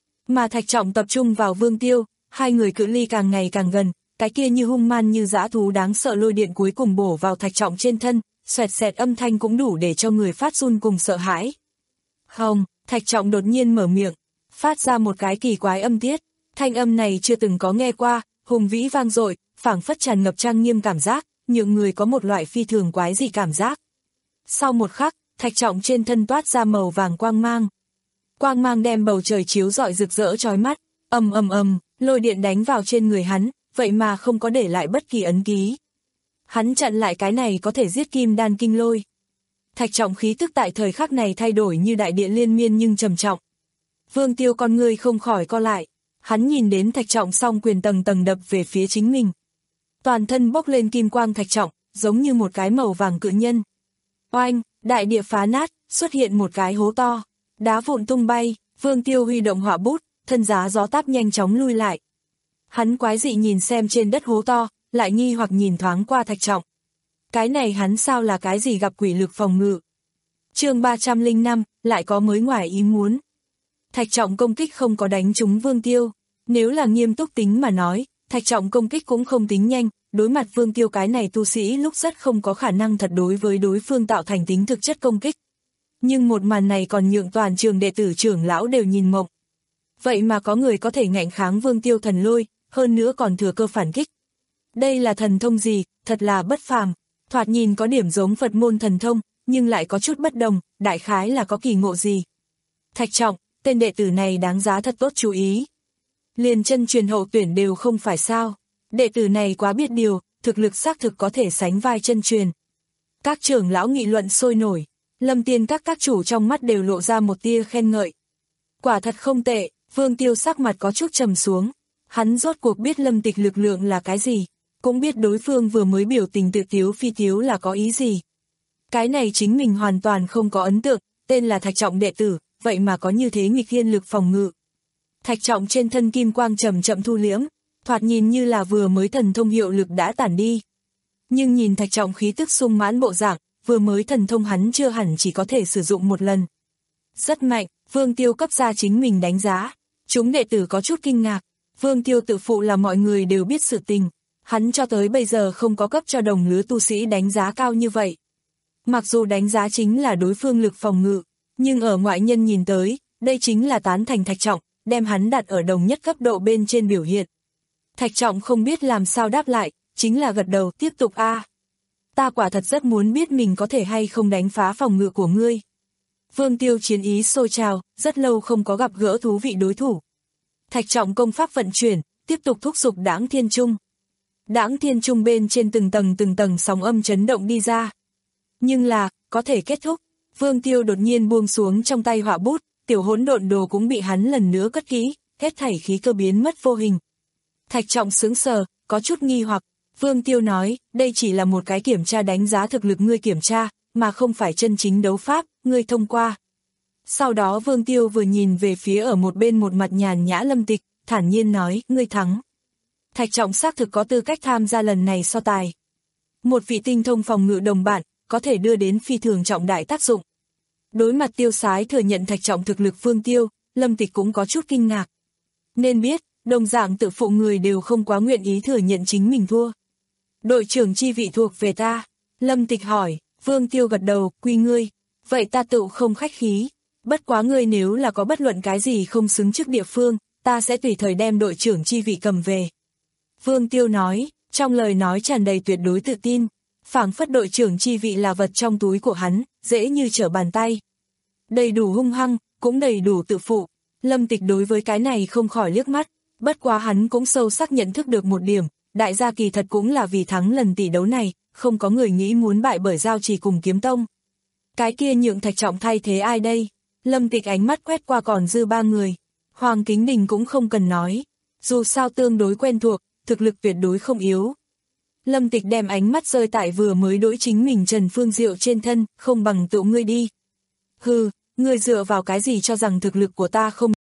Mà Thạch Trọng tập trung vào Vương Tiêu, hai người cự ly càng ngày càng gần, cái kia như hung man như dã thú đáng sợ lôi điện cuối cùng bổ vào Thạch Trọng trên thân, xoẹt xẹt âm thanh cũng đủ để cho người phát run cùng sợ hãi. Không, Thạch Trọng đột nhiên mở miệng, phát ra một cái kỳ quái âm tiết, thanh âm này chưa từng có nghe qua, hùng vĩ vang dội, phảng phất tràn ngập trang nghiêm cảm giác, nhượng người có một loại phi thường quái dị cảm giác. Sau một khắc, Thạch Trọng trên thân toát ra màu vàng quang mang. Quang mang đem bầu trời chiếu rọi rực rỡ chói mắt, ầm ầm ầm, lôi điện đánh vào trên người hắn, vậy mà không có để lại bất kỳ ấn ký. Hắn chặn lại cái này có thể giết kim đan kinh lôi. Thạch Trọng khí tức tại thời khắc này thay đổi như đại địa liên miên nhưng trầm trọng. Vương Tiêu con người không khỏi co lại, hắn nhìn đến Thạch Trọng song quyền tầng tầng đập về phía chính mình. Toàn thân bốc lên kim quang Thạch Trọng, giống như một cái màu vàng cự nhân. Oanh, đại địa phá nát, xuất hiện một cái hố to, đá vụn tung bay, Vương Tiêu huy động họa bút, thân giá gió táp nhanh chóng lui lại. Hắn quái dị nhìn xem trên đất hố to, lại nghi hoặc nhìn thoáng qua Thạch Trọng. Cái này hắn sao là cái gì gặp quỷ lực phòng ngự? chương ba trăm lẻ năm, lại có mới ngoài ý muốn. Thạch Trọng công kích không có đánh trúng Vương Tiêu. Nếu là nghiêm túc tính mà nói, Thạch Trọng công kích cũng không tính nhanh, đối mặt Vương Tiêu cái này tu sĩ lúc rất không có khả năng thật đối với đối phương tạo thành tính thực chất công kích. Nhưng một màn này còn nhượng toàn trường đệ tử trưởng lão đều nhìn mộng. Vậy mà có người có thể ngạnh kháng Vương Tiêu thần lôi, hơn nữa còn thừa cơ phản kích. Đây là thần thông gì, thật là bất phàm, thoạt nhìn có điểm giống Phật môn thần thông, nhưng lại có chút bất đồng, đại khái là có kỳ ngộ gì. Thạch Trọng, tên đệ tử này đáng giá thật tốt chú ý. Liền chân truyền hậu tuyển đều không phải sao. Đệ tử này quá biết điều, thực lực xác thực có thể sánh vai chân truyền. Các trưởng lão nghị luận sôi nổi, Lâm Tiên các các chủ trong mắt đều lộ ra một tia khen ngợi. Quả thật không tệ, Vương Tiêu sắc mặt có chút trầm xuống. Hắn rốt cuộc biết Lâm Tịch lực lượng là cái gì, cũng biết đối phương vừa mới biểu tình tự tiếu phi tiếu là có ý gì. Cái này chính mình hoàn toàn không có ấn tượng, tên là Thạch Trọng đệ tử, vậy mà có như thế nghịch thiên lực phòng ngự. Thạch Trọng trên thân kim quang chậm chậm thu liễm, thoạt nhìn như là vừa mới thần thông hiệu lực đã tản đi. Nhưng nhìn Thạch Trọng khí tức sung mãn bộ dạng, vừa mới thần thông hắn chưa hẳn chỉ có thể sử dụng một lần. Rất mạnh, Vương Tiêu cấp ra chính mình đánh giá. Chúng đệ tử có chút kinh ngạc, Vương Tiêu tự phụ là mọi người đều biết sự tình. Hắn cho tới bây giờ không có cấp cho đồng lứa tu sĩ đánh giá cao như vậy. Mặc dù đánh giá chính là đối phương lực phòng ngự, nhưng ở ngoại nhân nhìn tới, đây chính là tán thành Thạch Trọng, đem hắn đặt ở đồng nhất cấp độ bên trên biểu hiện. Thạch Trọng không biết làm sao đáp lại, chính là gật đầu tiếp tục a. À. Ta quả thật rất muốn biết mình có thể hay không đánh phá phòng ngự của ngươi. Vương Tiêu chiến ý sôi trào, rất lâu không có gặp gỡ thú vị đối thủ. Thạch Trọng công pháp vận chuyển, tiếp tục thúc giục Đãng Thiên Trung. Đãng Thiên Trung bên trên từng tầng từng tầng sóng âm chấn động đi ra. Nhưng là, có thể kết thúc, Vương Tiêu đột nhiên buông xuống trong tay họa bút, tiểu hỗn độn đồ cũng bị hắn lần nữa cất kỹ, hết thảy khí cơ biến mất vô hình. Thạch Trọng sững sờ, có chút nghi hoặc, Vương Tiêu nói, đây chỉ là một cái kiểm tra đánh giá thực lực ngươi kiểm tra, mà không phải chân chính đấu pháp, ngươi thông qua. Sau đó Vương Tiêu vừa nhìn về phía ở một bên một mặt nhàn nhã Lâm Tịch, thản nhiên nói, ngươi thắng. Thạch Trọng xác thực có tư cách tham gia lần này so tài. Một vị tinh thông phòng ngự đồng bạn, có thể đưa đến phi thường trọng đại tác dụng. Đối mặt Tiêu Sái thừa nhận Thạch Trọng thực lực Vương Tiêu, Lâm Tịch cũng có chút kinh ngạc. Nên biết, đồng dạng tự phụ người đều không quá nguyện ý thừa nhận chính mình thua. Đội trưởng chi vị thuộc về ta. Lâm Tịch hỏi, Vương Tiêu gật đầu, quy ngươi. Vậy ta tự không khách khí. Bất quá ngươi nếu là có bất luận cái gì không xứng trước địa phương, ta sẽ tùy thời đem đội trưởng chi vị cầm về. Vương Tiêu nói, trong lời nói tràn đầy tuyệt đối tự tin. Phảng phất đội trưởng chi vị là vật trong túi của hắn, dễ như trở bàn tay. Đầy đủ hung hăng, cũng đầy đủ tự phụ. Lâm Tịch đối với cái này không khỏi liếc mắt, bất quá hắn cũng sâu sắc nhận thức được một điểm, đại gia kỳ thật cũng là vì thắng lần tỷ đấu này, không có người nghĩ muốn bại bởi Giao Chỉ cùng Kiếm Tông. Cái kia nhượng Thạch Trọng thay thế ai đây? Lâm Tịch ánh mắt quét qua còn dư ba người. Hoàng Kính Đình cũng không cần nói, dù sao tương đối quen thuộc, thực lực tuyệt đối không yếu. Lâm Tịch đem ánh mắt rơi tại vừa mới đối chính mình Trần Phương Diệu trên thân, không bằng tụ ngươi đi. Hừ, ngươi dựa vào cái gì cho rằng thực lực của ta không...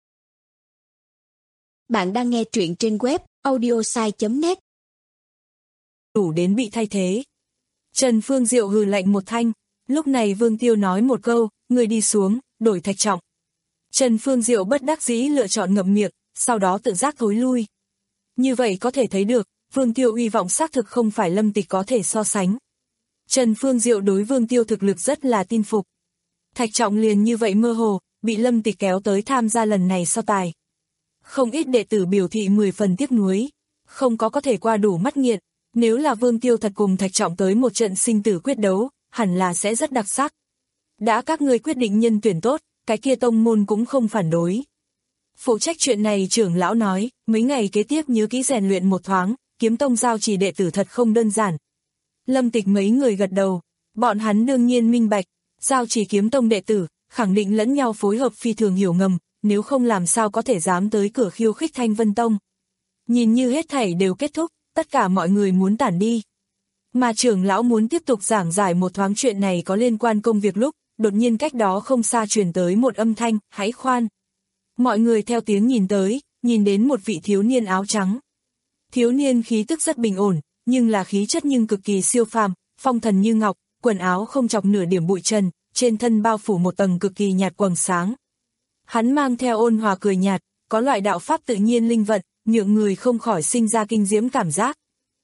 Bạn đang nghe truyện trên web audiosai chấm net. Đủ đến bị thay thế. Trần Phương Diệu hừ lạnh một thanh, lúc này Vương Tiêu nói một câu, ngươi đi xuống, đổi Thạch Trọng. Trần Phương Diệu bất đắc dĩ lựa chọn ngậm miệng, sau đó tự giác thối lui. Như vậy có thể thấy được, Vương Tiêu uy vọng xác thực không phải Lâm Tịch có thể so sánh. Trần Phương Diệu đối Vương Tiêu thực lực rất là tin phục. Thạch Trọng liền như vậy mơ hồ, bị Lâm Tịch kéo tới tham gia lần này so tài. Không ít đệ tử biểu thị mười phần tiếc nuối, không có có thể qua đủ mắt nghiện, nếu là Vương Tiêu thật cùng Thạch Trọng tới một trận sinh tử quyết đấu, hẳn là sẽ rất đặc sắc. Đã các ngươi quyết định nhân tuyển tốt, cái kia tông môn cũng không phản đối. Phụ trách chuyện này trưởng lão nói, mấy ngày kế tiếp nhớ kỹ rèn luyện một thoáng, Kiếm Tông Giao Chỉ đệ tử thật không đơn giản. Lâm Tịch mấy người gật đầu, bọn hắn đương nhiên minh bạch, Giao Chỉ Kiếm Tông đệ tử, khẳng định lẫn nhau phối hợp phi thường hiểu ngầm, nếu không làm sao có thể dám tới cửa khiêu khích Thanh Vân Tông. Nhìn như hết thảy đều kết thúc, tất cả mọi người muốn tản đi. Mà trưởng lão muốn tiếp tục giảng giải một thoáng chuyện này có liên quan công việc lúc, đột nhiên cách đó không xa truyền tới một âm thanh, hãy khoan. Mọi người theo tiếng nhìn tới, nhìn đến một vị thiếu niên áo trắng. Thiếu niên khí tức rất bình ổn, nhưng là khí chất nhưng cực kỳ siêu phàm, phong thần như ngọc, quần áo không chọc nửa điểm bụi trần, trên thân bao phủ một tầng cực kỳ nhạt quầng sáng. Hắn mang theo ôn hòa cười nhạt, có loại đạo pháp tự nhiên linh vận, nhượng người không khỏi sinh ra kinh diễm cảm giác.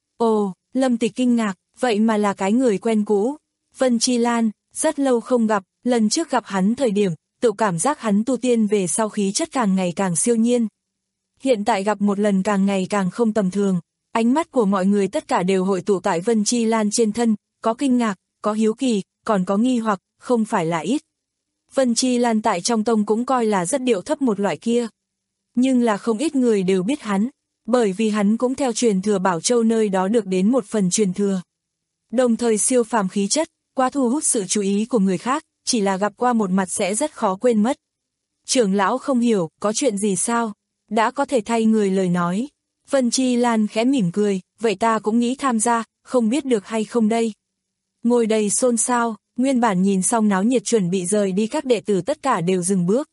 Ồ, Lâm Tịch kinh ngạc, vậy mà là cái người quen cũ. Vân Chi Lan, rất lâu không gặp, lần trước gặp hắn thời điểm, tự cảm giác hắn tu tiên về sau khí chất càng ngày càng siêu nhiên. Hiện tại gặp một lần càng ngày càng không tầm thường, ánh mắt của mọi người tất cả đều hội tụ tại Vân Chi Lan trên thân, có kinh ngạc, có hiếu kỳ, còn có nghi hoặc, không phải là ít. Vân Chi Lan tại trong tông cũng coi là rất điệu thấp một loại kia. Nhưng là không ít người đều biết hắn, bởi vì hắn cũng theo truyền thừa Bảo Châu nơi đó được đến một phần truyền thừa. Đồng thời siêu phàm khí chất, quá thu hút sự chú ý của người khác, chỉ là gặp qua một mặt sẽ rất khó quên mất. Trưởng lão không hiểu, có chuyện gì sao? Đã có thể thay người lời nói. Vân Chi Lan khẽ mỉm cười, vậy ta cũng nghĩ tham gia, không biết được hay không đây. Ngồi đầy xôn xao, nguyên bản nhìn xong náo nhiệt chuẩn bị rời đi các đệ tử tất cả đều dừng bước.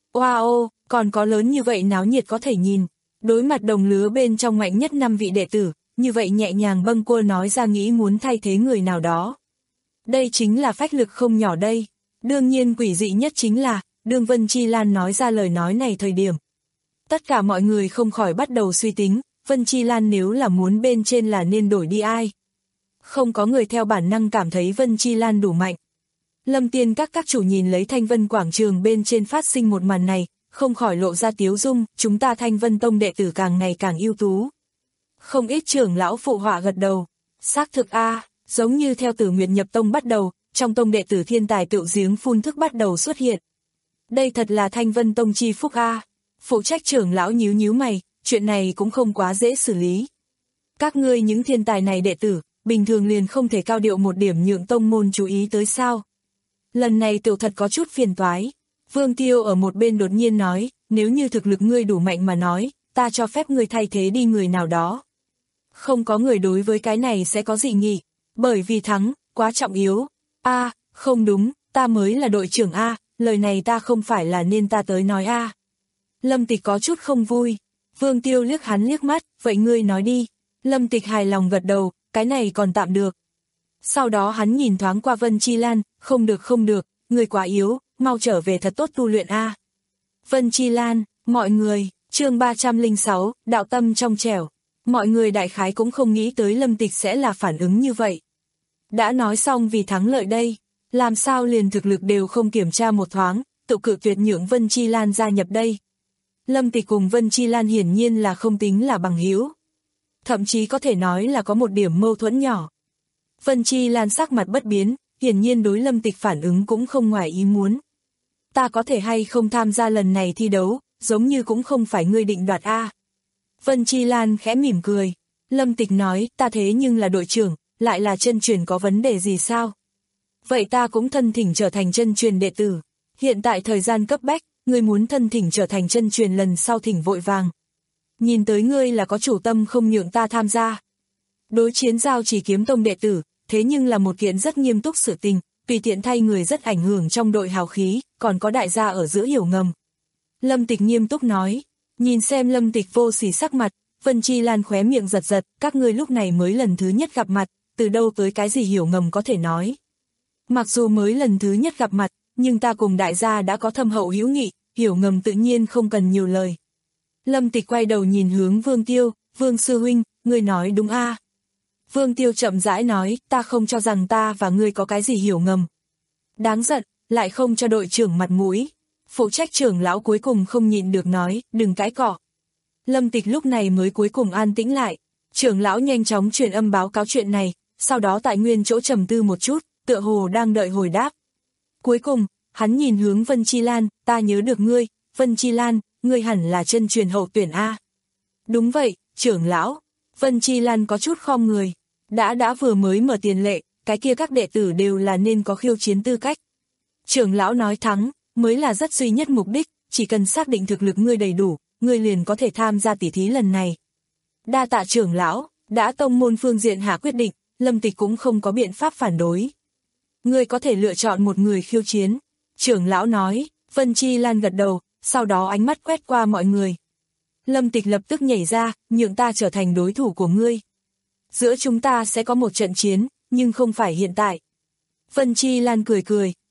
Wow, còn có lớn như vậy náo nhiệt có thể nhìn. Đối mặt đồng lứa bên trong mạnh nhất năm vị đệ tử, như vậy nhẹ nhàng bâng quơ nói ra nghĩ muốn thay thế người nào đó. Đây chính là phách lực không nhỏ đây. Đương nhiên quỷ dị nhất chính là, đương Vân Chi Lan nói ra lời nói này thời điểm. Tất cả mọi người không khỏi bắt đầu suy tính, Vân Chi Lan nếu là muốn bên trên là nên đổi đi ai. Không có người theo bản năng cảm thấy Vân Chi Lan đủ mạnh. Lâm Tiên các các chủ nhìn lấy Thanh Vân quảng trường bên trên phát sinh một màn này, không khỏi lộ ra tiếu dung, chúng ta Thanh Vân tông đệ tử càng ngày càng ưu tú. Không ít trưởng lão phụ họa gật đầu, xác thực a, giống như theo Tử Nguyệt nhập tông bắt đầu, trong tông đệ tử thiên tài tựu giếng phun thức bắt đầu xuất hiện. Đây thật là Thanh Vân tông chi phúc a. Phụ trách trưởng lão nhíu nhíu mày, chuyện này cũng không quá dễ xử lý. Các ngươi những thiên tài này đệ tử, bình thường liền không thể cao điệu một điểm nhượng tông môn chú ý tới sao. Lần này tiểu thật có chút phiền toái. Vương Tiêu ở một bên đột nhiên nói, nếu như thực lực ngươi đủ mạnh mà nói, ta cho phép ngươi thay thế đi người nào đó. Không có người đối với cái này sẽ có dị nghị, bởi vì thắng, quá trọng yếu. A, không đúng, ta mới là đội trưởng A, lời này ta không phải là nên ta tới nói A. Lâm Tịch có chút không vui. Vương Tiêu liếc hắn liếc mắt, vậy ngươi nói đi. Lâm Tịch hài lòng gật đầu, cái này còn tạm được. Sau đó hắn nhìn thoáng qua Vân Chi Lan, không được không được, ngươi quá yếu, mau trở về thật tốt tu luyện a. Vân Chi Lan, mọi người, chương ba trăm lẻ sáu, đạo tâm trong trẻo. Mọi người đại khái cũng không nghĩ tới Lâm Tịch sẽ là phản ứng như vậy. Đã nói xong vì thắng lợi đây, làm sao liền thực lực đều không kiểm tra một thoáng, tự cự tuyệt nhượng Vân Chi Lan gia nhập đây. Lâm Tịch cùng Vân Chi Lan hiển nhiên là không tính là bằng hữu, thậm chí có thể nói là có một điểm mâu thuẫn nhỏ. Vân Chi Lan sắc mặt bất biến, hiển nhiên đối Lâm Tịch phản ứng cũng không ngoài ý muốn. Ta có thể hay không tham gia lần này thi đấu, giống như cũng không phải ngươi định đoạt a. Vân Chi Lan khẽ mỉm cười. Lâm Tịch nói, ta thế nhưng là đội trưởng, lại là chân truyền có vấn đề gì sao? Vậy ta cũng thân thỉnh trở thành chân truyền đệ tử. Hiện tại thời gian cấp bách, ngươi muốn thân thỉnh trở thành chân truyền lần sau thỉnh vội vàng. Nhìn tới ngươi là có chủ tâm không nhượng ta tham gia. Đối chiến giao chỉ kiếm tông đệ tử, thế nhưng là một kiện rất nghiêm túc sự tình, tùy tiện thay người rất ảnh hưởng trong đội hào khí, còn có đại gia ở giữa hiểu ngầm. Lâm Tịch nghiêm túc nói, nhìn xem Lâm Tịch vô sỉ sắc mặt, Vân Chi Lan khóe miệng giật giật, các ngươi lúc này mới lần thứ nhất gặp mặt, từ đâu tới cái gì hiểu ngầm có thể nói. Mặc dù mới lần thứ nhất gặp mặt, nhưng ta cùng đại gia đã có thâm hậu hữu nghị, hiểu ngầm tự nhiên không cần nhiều lời. Lâm Tịch quay đầu nhìn hướng Vương Tiêu, Vương sư huynh, ngươi nói đúng a. À? Vương Tiêu chậm rãi nói, ta không cho rằng ta và ngươi có cái gì hiểu ngầm. Đáng giận, lại không cho đội trưởng mặt mũi. Phụ trách trưởng lão cuối cùng không nhịn được nói, đừng cãi cọ. Lâm Tịch lúc này mới cuối cùng an tĩnh lại. Trưởng lão nhanh chóng truyền âm báo cáo chuyện này, sau đó tại nguyên chỗ trầm tư một chút, tựa hồ đang đợi hồi đáp. Cuối cùng, hắn nhìn hướng Vân Chi Lan, ta nhớ được ngươi, Vân Chi Lan, ngươi hẳn là chân truyền hậu tuyển A. Đúng vậy, trưởng lão. Vân Chi Lan có chút khom người. Đã đã vừa mới mở tiền lệ, cái kia các đệ tử đều là nên có khiêu chiến tư cách. Trưởng lão nói thắng, mới là rất duy nhất mục đích, chỉ cần xác định thực lực ngươi đầy đủ, ngươi liền có thể tham gia tỷ thí lần này. Đa tạ trưởng lão, đã tông môn phương diện hạ quyết định, Lâm Tịch cũng không có biện pháp phản đối. Ngươi có thể lựa chọn một người khiêu chiến. Trưởng lão nói, Vân Chi Lan gật đầu, sau đó ánh mắt quét qua mọi người. Lâm Tịch lập tức nhảy ra, nhượng ta trở thành đối thủ của ngươi. Giữa chúng ta sẽ có một trận chiến, nhưng không phải hiện tại. Vân Chi Lan cười cười,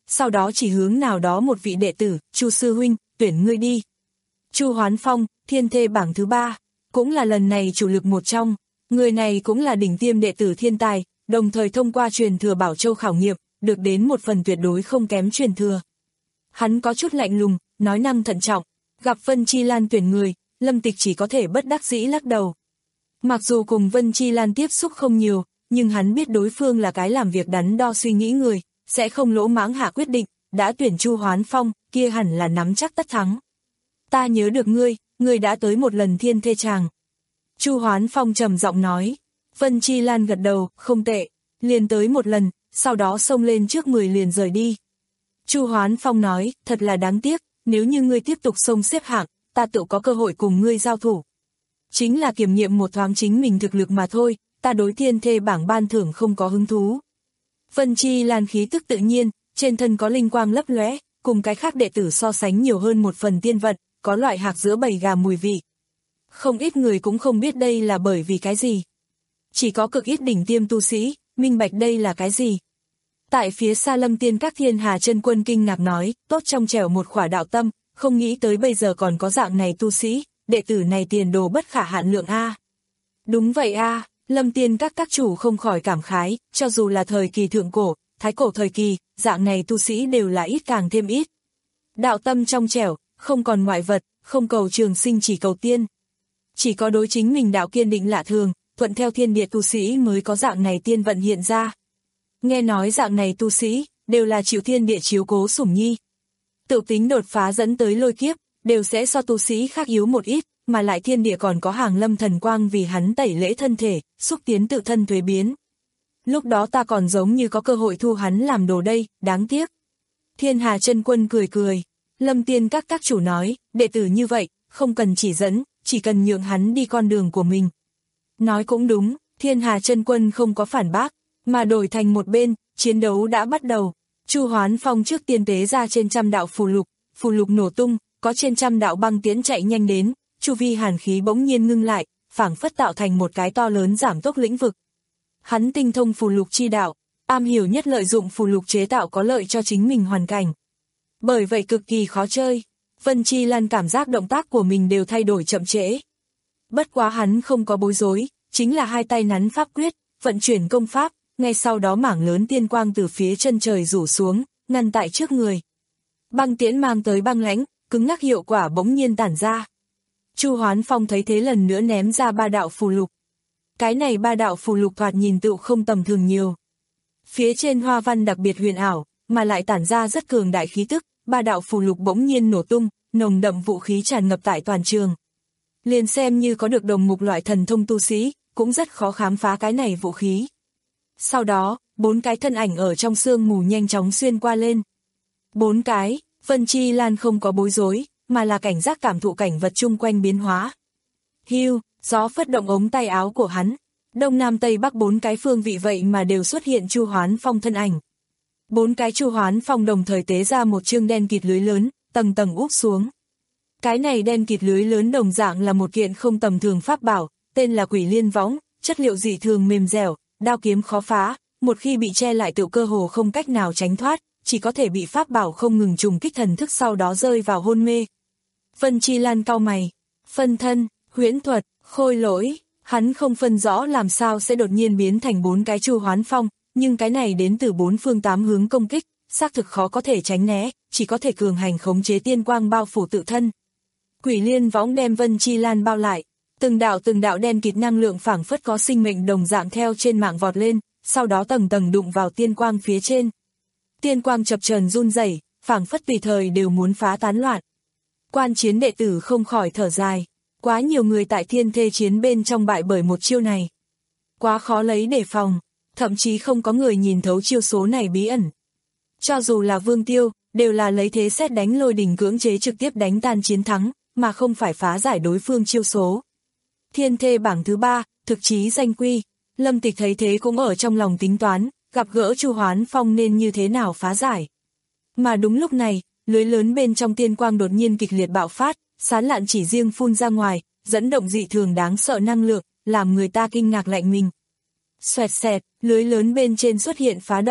sau đó chỉ hướng nào đó một vị đệ tử, Chu sư huynh, tuyển ngươi đi. Chu Hoán Phong, thiên thê bảng thứ ba, cũng là lần này chủ lực một trong, người này cũng là đỉnh tiêm đệ tử thiên tài, đồng thời thông qua truyền thừa Bảo Châu khảo nghiệm, được đến một phần tuyệt đối không kém truyền thừa. Hắn có chút lạnh lùng, nói năng thận trọng, gặp Vân Chi Lan tuyển người, Lâm Tịch chỉ có thể bất đắc dĩ lắc đầu. Mặc dù cùng Vân Chi Lan tiếp xúc không nhiều, nhưng hắn biết đối phương là cái làm việc đắn đo suy nghĩ người, sẽ không lỗ mãng hạ quyết định, đã tuyển Chu Hoán Phong, kia hẳn là nắm chắc tất thắng. Ta nhớ được ngươi, ngươi đã tới một lần thiên thê tràng. Chu Hoán Phong trầm giọng nói. Vân Chi Lan gật đầu, không tệ, liền tới một lần, sau đó xông lên trước mười liền rời đi. Chu Hoán Phong nói, thật là đáng tiếc, nếu như ngươi tiếp tục xông xếp hạng, ta tự có cơ hội cùng ngươi giao thủ. Chính là kiểm nghiệm một thoáng chính mình thực lực mà thôi, ta đối thiên thê bảng ban thưởng không có hứng thú. Vân Chi Lan khí tức tự nhiên, trên thân có linh quang lấp lóe, cùng cái khác đệ tử so sánh nhiều hơn một phần tiên vận, có loại hạc giữa bầy gà mùi vị. Không ít người cũng không biết đây là bởi vì cái gì. Chỉ có cực ít đỉnh tiêm tu sĩ, minh bạch đây là cái gì. Tại phía xa Lâm Tiên các Thiên Hà chân quân kinh ngạc nói, tốt trong trẻo một khỏa đạo tâm, không nghĩ tới bây giờ còn có dạng này tu sĩ, đệ tử này tiền đồ bất khả hạn lượng a. Đúng vậy a, Lâm Tiên các các chủ không khỏi cảm khái, cho dù là thời kỳ thượng cổ, thái cổ thời kỳ, dạng này tu sĩ đều là ít càng thêm ít. Đạo tâm trong trẻo, không còn ngoại vật, không cầu trường sinh chỉ cầu tiên. Chỉ có đối chính mình đạo kiên định lạ thường, thuận theo thiên địa tu sĩ mới có dạng này tiên vận hiện ra. Nghe nói dạng này tu sĩ, đều là chịu thiên địa chiếu cố sủng nhi. Tự tính đột phá dẫn tới lôi kiếp, đều sẽ so tu sĩ khác yếu một ít, mà lại thiên địa còn có hàng lâm thần quang vì hắn tẩy lễ thân thể, xúc tiến tự thân thuế biến. Lúc đó ta còn giống như có cơ hội thu hắn làm đồ đây, đáng tiếc. Thiên Hà chân quân cười cười, Lâm Tiên các các chủ nói, đệ tử như vậy, không cần chỉ dẫn, chỉ cần nhượng hắn đi con đường của mình. Nói cũng đúng, Thiên Hà chân quân không có phản bác, mà đổi thành một bên, chiến đấu đã bắt đầu. Chu Hoán Phong trước tiên tế ra trên trăm đạo phù lục, phù lục nổ tung, có trên trăm đạo băng tiễn chạy nhanh đến, chu vi hàn khí bỗng nhiên ngưng lại, phảng phất tạo thành một cái to lớn giảm tốc lĩnh vực. Hắn tinh thông phù lục chi đạo, am hiểu nhất lợi dụng phù lục chế tạo có lợi cho chính mình hoàn cảnh. Bởi vậy cực kỳ khó chơi, Vân Chi Lan cảm giác động tác của mình đều thay đổi chậm trễ. Bất quá hắn không có bối rối, chính là hai tay nắn pháp quyết, vận chuyển công pháp, ngay sau đó mảng lớn tiên quang từ phía chân trời rủ xuống, ngăn tại trước người. Băng tiễn mang tới băng lãnh, cứng ngắc hiệu quả bỗng nhiên tản ra. Chu Hoán Phong thấy thế lần nữa ném ra ba đạo phù lục. Cái này ba đạo phù lục thoạt nhìn tựu không tầm thường nhiều. Phía trên hoa văn đặc biệt huyền ảo, mà lại tản ra rất cường đại khí tức, ba đạo phù lục bỗng nhiên nổ tung, nồng đậm vũ khí tràn ngập tại toàn trường. Liền xem như có được đồng mục loại thần thông tu sĩ, cũng rất khó khám phá cái này vũ khí. Sau đó, bốn cái thân ảnh ở trong sương mù nhanh chóng xuyên qua lên. Bốn cái, Vân Chi Lan không có bối rối, mà là cảnh giác cảm thụ cảnh vật chung quanh biến hóa. Hiu, gió phất động ống tay áo của hắn, đông nam tây bắc bốn cái phương vị vậy mà đều xuất hiện Chu Hoán Phong thân ảnh. Bốn cái Chu Hoán Phong đồng thời tế ra một chương đen kịt lưới lớn, tầng tầng úp xuống. Cái này đen kịt lưới lớn đồng dạng là một kiện không tầm thường pháp bảo, tên là Quỷ Liên Võng, chất liệu dị thường mềm dẻo, đao kiếm khó phá, một khi bị che lại tự cơ hồ không cách nào tránh thoát, chỉ có thể bị pháp bảo không ngừng trùng kích thần thức sau đó rơi vào hôn mê. Vân Chi Lan cau mày, phân thân, huyễn thuật, khôi lỗi, hắn không phân rõ làm sao sẽ đột nhiên biến thành bốn cái Chu Hoán Phong, nhưng cái này đến từ bốn phương tám hướng công kích, xác thực khó có thể tránh né, chỉ có thể cường hành khống chế tiên quang bao phủ tự thân. Quỷ Liên Võng đem Vân Chi Lan bao lại, từng đạo từng đạo đen kịt năng lượng phảng phất có sinh mệnh đồng dạng theo trên mạng vọt lên, sau đó tầng tầng đụng vào tiên quang phía trên. Tiên quang chập chờn run rẩy, phảng phất tùy thời đều muốn phá tán loạn. Quan chiến đệ tử không khỏi thở dài, quá nhiều người tại thiên thê chiến bên trong bại bởi một chiêu này. Quá khó lấy đề phòng, thậm chí không có người nhìn thấu chiêu số này bí ẩn. Cho dù là Vương Tiêu, đều là lấy thế xét đánh lôi đình cưỡng chế trực tiếp đánh tan chiến thắng, mà không phải phá giải đối phương chiêu số. Thiên thê bảng thứ ba, thực chí danh quy, Lâm Tịch thấy thế cũng ở trong lòng tính toán, gặp gỡ Chu Hoán Phong nên như thế nào phá giải. Mà đúng lúc này, lưới lớn bên trong tiên quang đột nhiên kịch liệt bạo phát, sán lạn chỉ riêng phun ra ngoài, dẫn động dị thường đáng sợ năng lượng, làm người ta kinh ngạc lạnh mình. Xoẹt xẹt, lưới lớn bên trên xuất hiện phá động,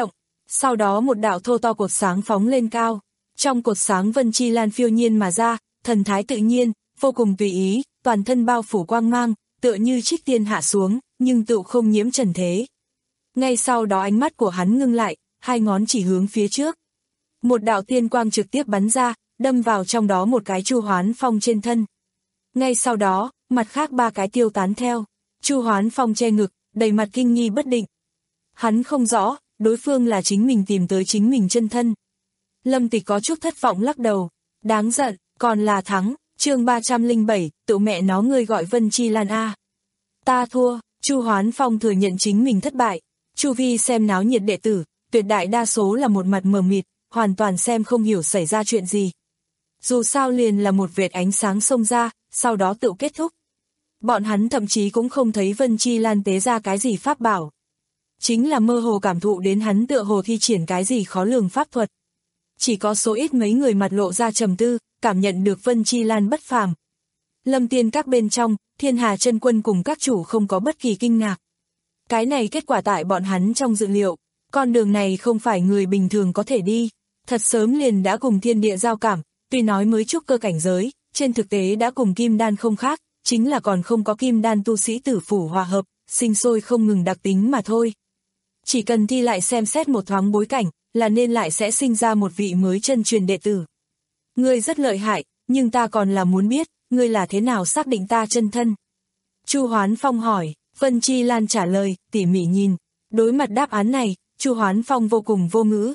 Sau đó một đạo thô to cột sáng phóng lên cao. Trong cột sáng Vân Chi Lan phiêu nhiên mà ra, thần thái tự nhiên, vô cùng tùy ý, toàn thân bao phủ quang mang, tựa như trích tiên hạ xuống, nhưng tựu không nhiễm trần thế. Ngay sau đó ánh mắt của hắn ngưng lại, hai ngón chỉ hướng phía trước. Một đạo tiên quang trực tiếp bắn ra, đâm vào trong đó một cái Chu Hoán Phong trên thân. Ngay sau đó, mặt khác ba cái tiêu tán theo. Chu Hoán Phong che ngực, đầy mặt kinh nghi bất định. Hắn không rõ, đối phương là chính mình tìm tới chính mình chân thân. Lâm Tịch có chút thất vọng lắc đầu. Đáng giận, còn là thắng. Chương ba trăm lẻ bảy, tự mẹ nó ngươi gọi Vân Chi Lan a. Ta thua. Chu Hoán Phong thừa nhận chính mình thất bại. Chu vi xem náo nhiệt đệ tử, tuyệt đại đa số là một mặt mờ mịt, hoàn toàn xem không hiểu xảy ra chuyện gì. Dù sao liền là một vệt ánh sáng xông ra, sau đó tự kết thúc. Bọn hắn thậm chí cũng không thấy Vân Chi Lan tế ra cái gì pháp bảo. Chính là mơ hồ cảm thụ đến hắn tựa hồ thi triển cái gì khó lường pháp thuật. Chỉ có số ít mấy người mặt lộ ra trầm tư, cảm nhận được Vân Chi Lan bất phàm. Lâm Tiên các bên trong, Thiên Hà chân quân cùng các chủ không có bất kỳ kinh ngạc. Cái này kết quả tại bọn hắn trong dự liệu, con đường này không phải người bình thường có thể đi. Thật sớm liền đã cùng thiên địa giao cảm, tuy nói mới trúc cơ cảnh giới, trên thực tế đã cùng kim đan không khác, chính là còn không có kim đan tu sĩ tử phủ hòa hợp, sinh sôi không ngừng đặc tính mà thôi. Chỉ cần thi lại xem xét một thoáng bối cảnh, là nên lại sẽ sinh ra một vị mới chân truyền đệ tử. Ngươi rất lợi hại, nhưng ta còn là muốn biết, ngươi là thế nào xác định ta chân thân? Chu Hoán Phong hỏi, Vân Chi Lan trả lời, tỉ mỉ nhìn. Đối mặt đáp án này, Chu Hoán Phong vô cùng vô ngữ.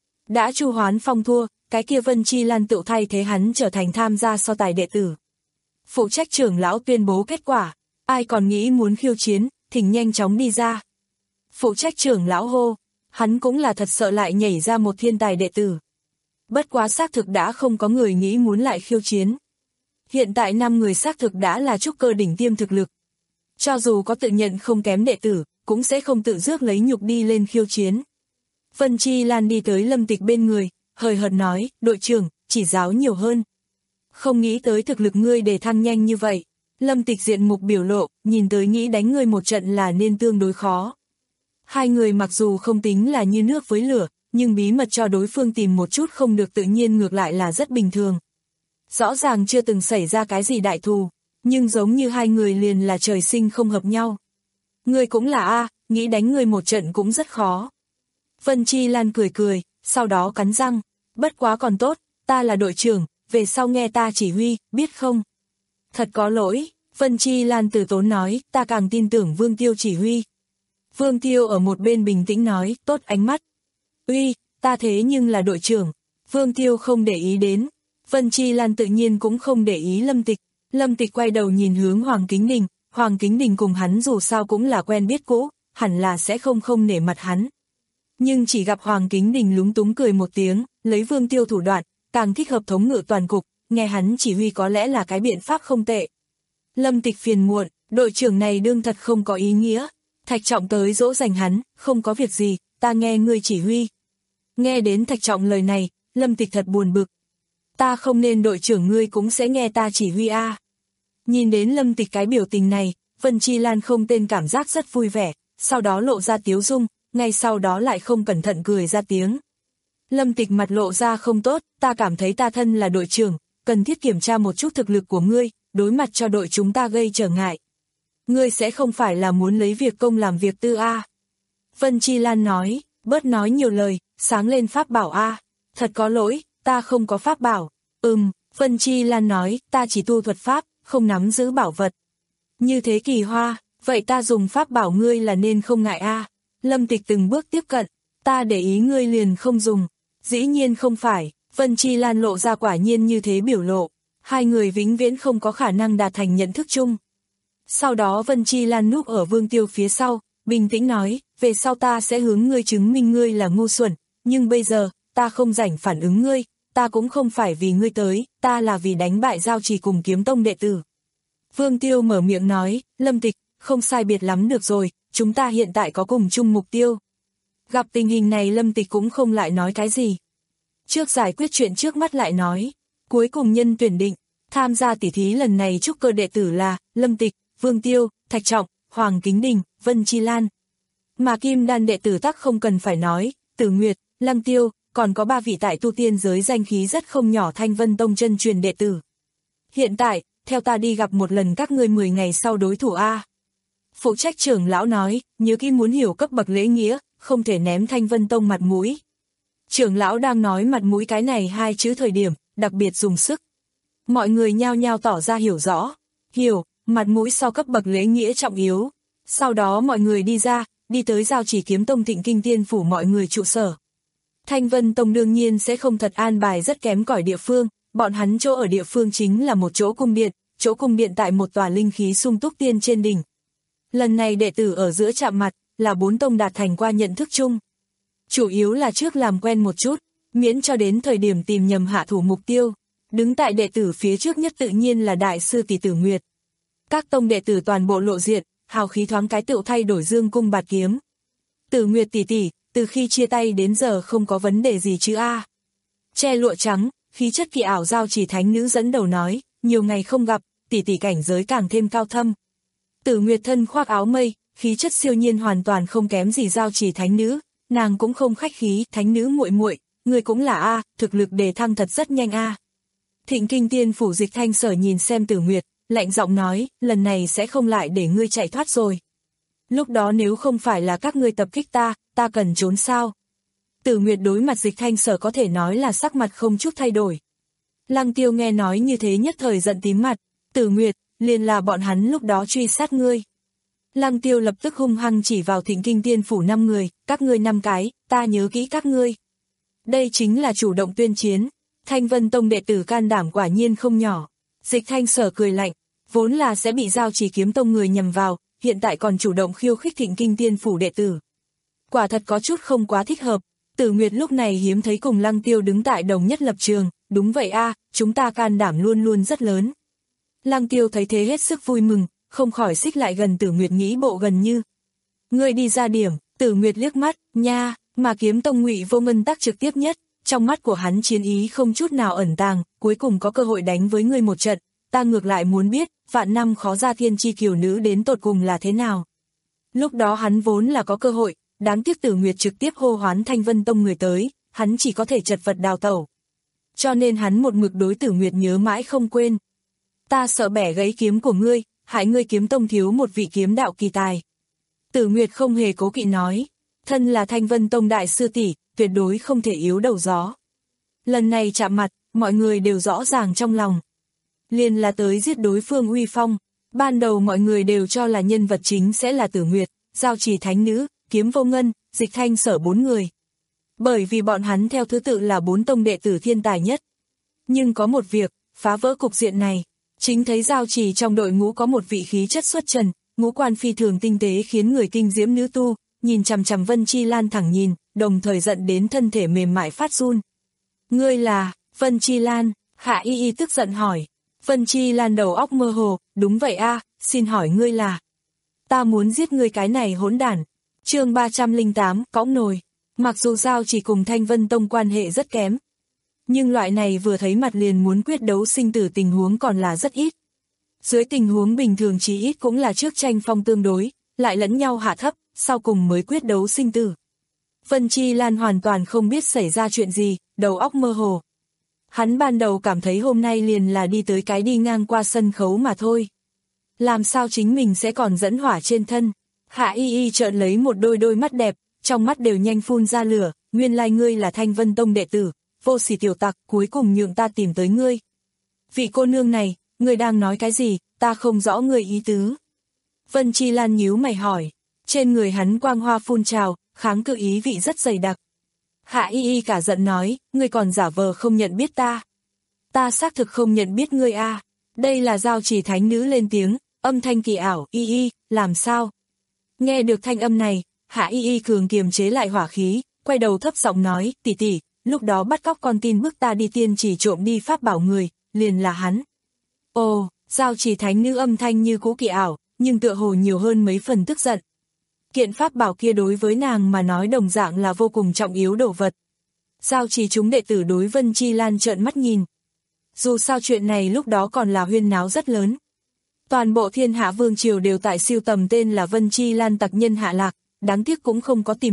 Đã Chu Hoán Phong thua, cái kia Vân Chi Lan tự thay thế hắn trở thành tham gia so tài đệ tử. Phụ trách trưởng lão tuyên bố kết quả, ai còn nghĩ muốn khiêu chiến, thỉnh nhanh chóng đi ra. Phụ trách trưởng lão hô, hắn cũng là thật sợ lại nhảy ra một thiên tài đệ tử. Bất quá xác thực đã không có người nghĩ muốn lại khiêu chiến. Hiện tại năm người xác thực đã là trúc cơ đỉnh tiêm thực lực. Cho dù có tự nhận không kém đệ tử, cũng sẽ không tự rước lấy nhục đi lên khiêu chiến. Vân Chi Lan đi tới Lâm Tịch bên người, hời hợt nói, đội trưởng, chỉ giáo nhiều hơn. Không nghĩ tới thực lực ngươi để thăng nhanh như vậy. Lâm Tịch diện mục biểu lộ, nhìn tới nghĩ đánh ngươi một trận là nên tương đối khó. Hai người mặc dù không tính là như nước với lửa, nhưng bí mật cho đối phương tìm một chút không được tự nhiên ngược lại là rất bình thường. Rõ ràng chưa từng xảy ra cái gì đại thù, nhưng giống như hai người liền là trời sinh không hợp nhau. Ngươi cũng là a, nghĩ đánh ngươi một trận cũng rất khó. Vân Chi Lan cười cười, sau đó cắn răng, bất quá còn tốt, ta là đội trưởng, về sau nghe ta chỉ huy, biết không? Thật có lỗi, Vân Chi Lan từ tốn nói, ta càng tin tưởng Vương Tiêu chỉ huy. Vương Tiêu ở một bên bình tĩnh nói, tốt ánh mắt. Uy, ta thế nhưng là đội trưởng. Vương Tiêu không để ý đến. Vân Chi Lan tự nhiên cũng không để ý Lâm Tịch. Lâm Tịch quay đầu nhìn hướng Hoàng Kính Đình. Hoàng Kính Đình cùng hắn dù sao cũng là quen biết cũ, hẳn là sẽ không không nể mặt hắn. Nhưng chỉ gặp Hoàng Kính Đình lúng túng cười một tiếng, lấy Vương Tiêu thủ đoạn, càng thích hợp thống ngự toàn cục, nghe hắn chỉ huy có lẽ là cái biện pháp không tệ. Lâm Tịch phiền muộn, đội trưởng này đương thật không có ý nghĩa. Thạch Trọng tới dỗ dành hắn, không có việc gì, ta nghe ngươi chỉ huy. Nghe đến Thạch Trọng lời này, Lâm Tịch thật buồn bực. Ta không nên đội trưởng ngươi cũng sẽ nghe ta chỉ huy a. À. Nhìn đến Lâm Tịch cái biểu tình này, Vân Chi Lan không tên cảm giác rất vui vẻ, sau đó lộ ra tiếu dung, ngay sau đó lại không cẩn thận cười ra tiếng. Lâm Tịch mặt lộ ra không tốt, ta cảm thấy ta thân là đội trưởng, cần thiết kiểm tra một chút thực lực của ngươi, đối mặt cho đội chúng ta gây trở ngại. Ngươi sẽ không phải là muốn lấy việc công làm việc tư a? À. Vân Chi Lan nói, bớt nói nhiều lời, sáng lên pháp bảo a. À. Thật có lỗi, ta không có pháp bảo. Ừm, Vân Chi Lan nói, ta chỉ tu thuật pháp, không nắm giữ bảo vật. Như thế kỳ hoa, vậy ta dùng pháp bảo ngươi là nên không ngại a. À. Lâm Tịch từng bước tiếp cận, ta để ý ngươi liền không dùng. Dĩ nhiên không phải, Vân Chi Lan lộ ra quả nhiên như thế biểu lộ. Hai người vĩnh viễn không có khả năng đạt thành nhận thức chung. Sau đó Vân Chi Lan núp ở Vương Tiêu phía sau, bình tĩnh nói, về sau ta sẽ hướng ngươi chứng minh ngươi là ngu xuẩn, nhưng bây giờ, ta không rảnh phản ứng ngươi, ta cũng không phải vì ngươi tới, ta là vì đánh bại Giao Trì cùng Kiếm Tông đệ tử. Vương Tiêu mở miệng nói, Lâm Tịch, không sai biệt lắm được rồi, chúng ta hiện tại có cùng chung mục tiêu. Gặp tình hình này Lâm Tịch cũng không lại nói cái gì. Trước giải quyết chuyện trước mắt lại nói, cuối cùng nhân tuyển định, tham gia tỉ thí lần này trúc cơ đệ tử là, Lâm Tịch, Vương Tiêu, Thạch Trọng, Hoàng Kính Đình, Vân Chi Lan. Mà Kim Đan đệ tử tắc không cần phải nói, Tử Nguyệt, Lăng Tiêu, còn có ba vị tại tu tiên giới danh khí rất không nhỏ Thanh Vân Tông chân truyền đệ tử. Hiện tại, theo ta đi gặp một lần các ngươi mười ngày sau đối thủ A. Phụ trách trưởng lão nói, nhớ kỹ muốn hiểu cấp bậc lễ nghĩa, không thể ném Thanh Vân Tông mặt mũi. Trưởng lão đang nói mặt mũi cái này hai chữ thời điểm, đặc biệt dùng sức. Mọi người nhao nhao tỏ ra hiểu rõ. Hiểu, mặt mũi sau cấp bậc lễ nghĩa trọng yếu. Sau đó mọi người đi ra, đi tới Giao Chỉ Kiếm Tông Thịnh Kinh Tiên Phủ mọi người trụ sở. Thanh Vân Tông đương nhiên sẽ không thật an bài rất kém cỏi địa phương, bọn hắn chỗ ở địa phương chính là một chỗ cung điện, chỗ cung điện tại một tòa linh khí sung túc tiên trên đỉnh. Lần này đệ tử ở giữa chạm mặt, là bốn tông đạt thành qua nhận thức chung. Chủ yếu là trước làm quen một chút, miễn cho đến thời điểm tìm nhầm hạ thủ mục tiêu. Đứng tại đệ tử phía trước nhất tự nhiên là đại sư tỷ Tử Nguyệt. Các tông đệ tử toàn bộ lộ diện, hào khí thoáng cái tựu thay đổi dương cung bạt kiếm. Tử Nguyệt tỷ tỷ, từ khi chia tay đến giờ không có vấn đề gì chứ a. Che lụa trắng, khí chất kỳ ảo Giao Chỉ thánh nữ dẫn đầu nói, nhiều ngày không gặp, tỷ tỷ cảnh giới càng thêm cao thâm. Tử Nguyệt thân khoác áo mây, khí chất siêu nhiên hoàn toàn không kém gì Giao Chỉ thánh nữ, nàng cũng không khách khí, thánh nữ muội muội, người cũng là a, thực lực đề thăng thật rất nhanh a. Thịnh Kinh Tiên Phủ Dịch Thanh Sở nhìn xem Tử Nguyệt, lạnh giọng nói, lần này sẽ không lại để ngươi chạy thoát rồi. Lúc đó nếu không phải là các ngươi tập kích ta, ta cần trốn sao? Tử Nguyệt đối mặt Dịch Thanh Sở có thể nói là sắc mặt không chút thay đổi. Lăng Tiêu nghe nói như thế nhất thời giận tím mặt, Tử Nguyệt, liền là bọn hắn lúc đó truy sát ngươi. Lăng Tiêu lập tức hung hăng chỉ vào Thịnh Kinh Tiên Phủ năm người, các ngươi năm cái, ta nhớ kỹ các ngươi. Đây chính là chủ động tuyên chiến, Thanh Vân Tông đệ tử can đảm quả nhiên không nhỏ. Dịch Thanh Sở cười lạnh, vốn là sẽ bị Giao Chỉ Kiếm Tông người nhầm vào, hiện tại còn chủ động khiêu khích Thịnh Kinh Tiên Phủ đệ tử. Quả thật có chút không quá thích hợp. Tử Nguyệt lúc này hiếm thấy cùng Lăng Tiêu đứng tại đồng nhất lập trường, đúng vậy a, chúng ta can đảm luôn luôn rất lớn. Lăng Tiêu thấy thế hết sức vui mừng, không khỏi xích lại gần Tử Nguyệt nghĩ bộ gần như. Ngươi đi ra điểm, Tử Nguyệt liếc mắt, nha, mà Kiếm Tông Ngụy Vô Ngân tác trực tiếp nhất, trong mắt của hắn chiến ý không chút nào ẩn tàng, cuối cùng có cơ hội đánh với ngươi một trận, ta ngược lại muốn biết, vạn năm khó ra thiên chi kiều nữ đến tột cùng là thế nào. Lúc đó hắn vốn là có cơ hội, đáng tiếc Tử Nguyệt trực tiếp hô hoán Thanh Vân Tông người tới, hắn chỉ có thể chật vật đào tẩu. Cho nên hắn một mực đối Tử Nguyệt nhớ mãi không quên. Ta sợ bẻ gãy kiếm của ngươi, hại ngươi Kiếm Tông thiếu một vị kiếm đạo kỳ tài. Tử Nguyệt không hề cố kỵ nói, thân là Thanh Vân Tông đại sư tỷ, tuyệt đối không thể yếu đầu gió. Lần này chạm mặt, mọi người đều rõ ràng trong lòng. Liền là tới giết đối phương uy phong, ban đầu mọi người đều cho là nhân vật chính sẽ là Tử Nguyệt, Giao Chỉ thánh nữ, Kiếm Vô Ngân, Dịch Thanh Sở bốn người. Bởi vì bọn hắn theo thứ tự là bốn tông đệ tử thiên tài nhất. Nhưng có một việc, phá vỡ cục diện này, chính thấy Giao Chỉ trong đội ngũ có một vị khí chất xuất trần, ngũ quan phi thường tinh tế khiến người kinh diễm nữ tu, nhìn chằm chằm Vân Chi Lan thẳng nhìn, đồng thời giận đến thân thể mềm mại phát run. Ngươi là, Vân Chi Lan, Hạ Y Y tức giận hỏi. Vân Chi Lan đầu óc mơ hồ, đúng vậy a, xin hỏi ngươi là. Ta muốn giết ngươi cái này hỗn đản. Chương ba trăm lẻ tám, cõng nồi. Mặc dù Giao Chỉ cùng Thanh Vân Tông quan hệ rất kém, nhưng loại này vừa thấy mặt liền muốn quyết đấu sinh tử tình huống còn là rất ít. Dưới tình huống bình thường chí ít cũng là trước tranh phong tương đối, lại lẫn nhau hạ thấp, sau cùng mới quyết đấu sinh tử. Vân Chi Lan hoàn toàn không biết xảy ra chuyện gì, đầu óc mơ hồ. Hắn ban đầu cảm thấy hôm nay liền là đi tới cái đi ngang qua sân khấu mà thôi. Làm sao chính mình sẽ còn dẫn hỏa trên thân. Hạ Y Y trợn lấy một đôi đôi mắt đẹp, trong mắt đều nhanh phun ra lửa, nguyên lai ngươi là Thanh Vân Tông đệ tử, vô sỉ tiểu tặc, cuối cùng nhượng ta tìm tới ngươi. Vị cô nương này, ngươi đang nói cái gì, ta không rõ ngươi ý tứ. Vân Chi Lan nhíu mày hỏi, trên người hắn quang hoa phun trào, kháng cự ý vị rất dày đặc. Hạ Y Y cả giận nói, ngươi còn giả vờ không nhận biết ta. Ta xác thực không nhận biết ngươi a. À. Đây là Giao Chỉ thánh nữ lên tiếng, âm thanh kỳ ảo, Y Y, làm sao? Nghe được thanh âm này, Hạ Y Y cường kiềm chế lại hỏa khí, quay đầu thấp giọng nói, tỷ tỷ, lúc đó bắt cóc con tin bức ta đi tiên chỉ trộm đi pháp bảo người, liền là hắn. Ồ, Giao Chỉ thánh nữ âm thanh như cũ kỳ ảo, nhưng tựa hồ nhiều hơn mấy phần tức giận. Kiện pháp bảo kia đối với nàng mà nói đồng dạng là vô cùng trọng yếu đồ vật. Giao Chỉ chúng đệ tử đối Vân Chi Lan trợn mắt nhìn. Dù sao chuyện này lúc đó còn là huyên náo rất lớn. Toàn bộ thiên hạ vương triều đều tại siêu tầm tên là Vân Chi Lan tặc nhân hạ lạc, đáng tiếc cũng không có tìm được,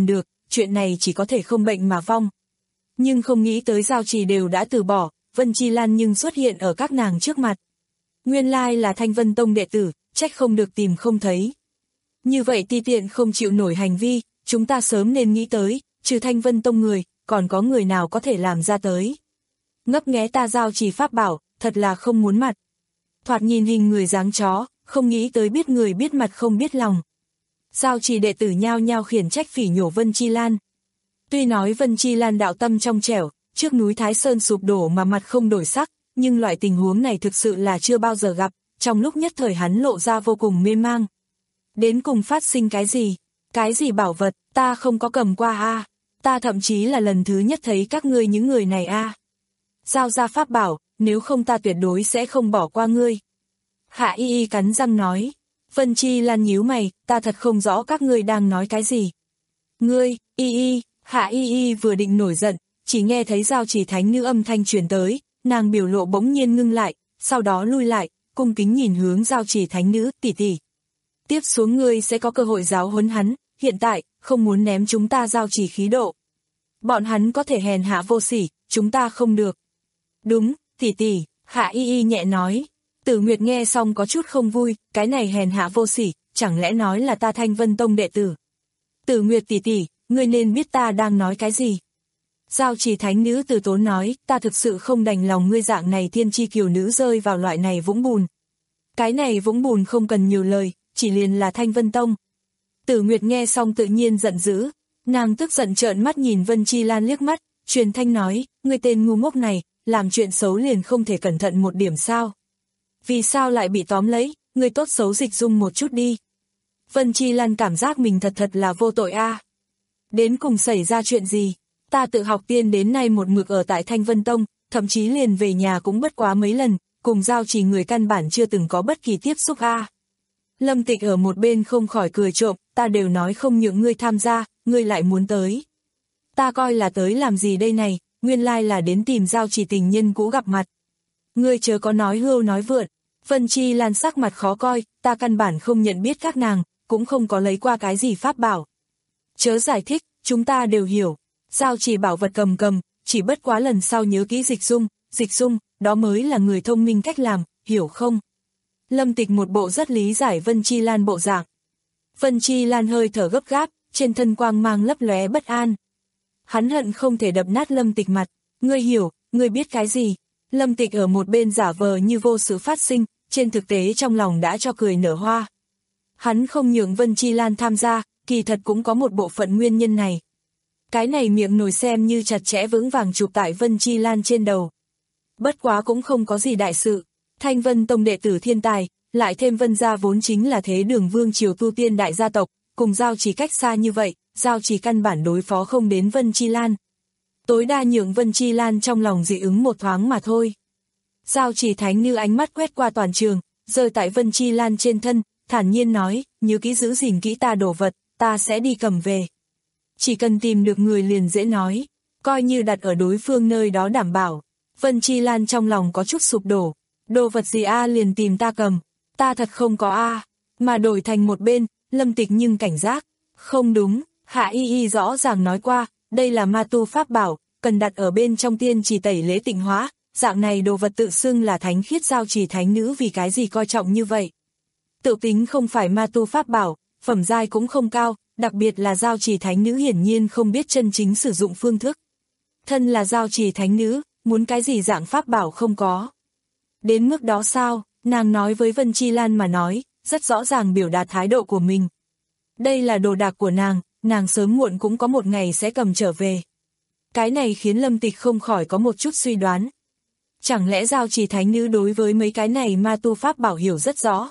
chuyện này chỉ có thể không bệnh mà vong. Nhưng không nghĩ tới Giao Chỉ đều đã từ bỏ, Vân Chi Lan nhưng xuất hiện ở các nàng trước mặt. Nguyên lai là Thanh Vân Tông đệ tử, trách không được tìm không thấy. Như vậy ti tiện không chịu nổi hành vi, chúng ta sớm nên nghĩ tới, trừ Thanh Vân Tông người, còn có người nào có thể làm ra tới. Ngấp nghé ta Giao Chỉ pháp bảo, thật là không muốn mặt. Thoạt nhìn hình người dáng chó, không nghĩ tới biết người biết mặt không biết lòng. Giao Chỉ đệ tử nhao nhao khiển trách phỉ nhổ Vân Chi Lan. Tuy nói Vân Chi Lan đạo tâm trong trẻo, trước núi Thái Sơn sụp đổ mà mặt không đổi sắc, nhưng loại tình huống này thực sự là chưa bao giờ gặp, trong lúc nhất thời hắn lộ ra vô cùng mê mang. Đến cùng phát sinh cái gì? Cái gì bảo vật, ta không có cầm qua a, ta thậm chí là lần thứ nhất thấy các ngươi những người này a. Giao ra pháp bảo, nếu không ta tuyệt đối sẽ không bỏ qua ngươi. Hạ Y Y cắn răng nói. Vân Chi Lan nhíu mày, ta thật không rõ các ngươi đang nói cái gì. Ngươi, Y Y, Hạ Y Y vừa định nổi giận, chỉ nghe thấy Giao Chỉ thánh nữ âm thanh truyền tới, nàng biểu lộ bỗng nhiên ngưng lại, sau đó lui lại, cung kính nhìn hướng Giao Chỉ thánh nữ, tỷ tỷ. Tiếp xuống ngươi sẽ có cơ hội giáo huấn hắn, hiện tại, không muốn ném chúng ta Giao Chỉ khí độ. Bọn hắn có thể hèn hạ vô sỉ, chúng ta không được. Đúng, tỷ tỷ, Hạ Y Y nhẹ nói. Tử Nguyệt nghe xong có chút không vui, cái này hèn hạ vô sỉ, chẳng lẽ nói là ta Thanh Vân Tông đệ tử. Tử Nguyệt tỷ tỷ, ngươi nên biết ta đang nói cái gì. Giao Chỉ thánh nữ từ tốn nói, ta thực sự không đành lòng ngươi dạng này thiên chi kiều nữ rơi vào loại này vũng bùn. Cái này vũng bùn không cần nhiều lời, chỉ liền là Thanh Vân Tông. Tử Nguyệt nghe xong tự nhiên giận dữ, nàng tức giận trợn mắt nhìn Vân Chi Lan liếc mắt, truyền thanh nói, ngươi tên ngu ngốc này, làm chuyện xấu liền không thể cẩn thận một điểm sao. Vì sao lại bị tóm lấy, ngươi tốt xấu dịch dung một chút đi. Vân Chi Lan cảm giác mình thật thật là vô tội a. À. Đến cùng xảy ra chuyện gì? Ta tự học tiên đến nay một mực ở tại Thanh Vân Tông, thậm chí liền về nhà cũng bất quá mấy lần, cùng Giao Chỉ người căn bản chưa từng có bất kỳ tiếp xúc a. À. Lâm Tịch ở một bên không khỏi cười trộm, ta đều nói không nhượng ngươi tham gia, ngươi lại muốn tới. Ta coi là tới làm gì đây này, nguyên lai là đến tìm Giao Chỉ tình nhân cũ gặp mặt. Ngươi chớ có nói hưu nói vượn. Vân Chi Lan sắc mặt khó coi, ta căn bản không nhận biết các nàng, cũng không có lấy qua cái gì pháp bảo. Chớ giải thích, chúng ta đều hiểu. Giao Chỉ bảo vật cầm cầm, chỉ bất quá lần sau nhớ kỹ dịch dung, dịch dung, đó mới là người thông minh cách làm, hiểu không? Lâm Tịch một bộ rất lý giải Vân Chi Lan bộ dạng. Vân Chi Lan hơi thở gấp gáp, trên thân quang mang lấp lóe bất an. Hắn hận không thể đập nát Lâm Tịch mặt, ngươi hiểu, ngươi biết cái gì? Lâm Tịch ở một bên giả vờ như vô sự phát sinh, trên thực tế trong lòng đã cho cười nở hoa. Hắn không nhường Vân Chi Lan tham gia, kỳ thật cũng có một bộ phận nguyên nhân này. Cái này miệng nồi xem như chặt chẽ vững vàng chụp tại Vân Chi Lan trên đầu. Bất quá cũng không có gì đại sự, Thanh Vân Tông đệ tử thiên tài, lại thêm Vân gia vốn chính là thế đường vương triều tu tiên đại gia tộc, cùng Giao Chỉ cách xa như vậy, Giao Chỉ căn bản đối phó không đến Vân Chi Lan. Tối đa nhường Vân Chi Lan trong lòng dị ứng một thoáng mà thôi. Giao Chỉ thánh nữ ánh mắt quét qua toàn trường, rơi tại Vân Chi Lan trên thân, thản nhiên nói, nhớ kỹ giữ gìn kỹ ta đồ vật, ta sẽ đi cầm về. Chỉ cần tìm được người liền dễ nói, coi như đặt ở đối phương nơi đó đảm bảo. Vân Chi Lan trong lòng có chút sụp đổ, đồ vật gì a liền tìm ta cầm, ta thật không có a, mà đổi thành một bên, Lâm Tịch nhưng cảnh giác, không đúng, Hạ Y Y rõ ràng nói qua, đây là ma tu pháp bảo, cần đặt ở bên trong tiên trì tẩy lễ tịnh hóa, dạng này đồ vật tự xưng là thánh khiết Giao Chỉ thánh nữ vì cái gì coi trọng như vậy. Tự tính không phải ma tu pháp bảo, phẩm giai cũng không cao, đặc biệt là Giao Chỉ thánh nữ hiển nhiên không biết chân chính sử dụng phương thức. Thân là Giao Chỉ thánh nữ, muốn cái gì dạng pháp bảo không có. Đến mức đó sao, nàng nói với Vân Chi Lan mà nói, rất rõ ràng biểu đạt thái độ của mình. Đây là đồ đạc của nàng, nàng sớm muộn cũng có một ngày sẽ cầm trở về. Cái này khiến Lâm Tịch không khỏi có một chút suy đoán. Chẳng lẽ Giao Chỉ thánh nữ đối với mấy cái này ma tu pháp bảo hiểu rất rõ?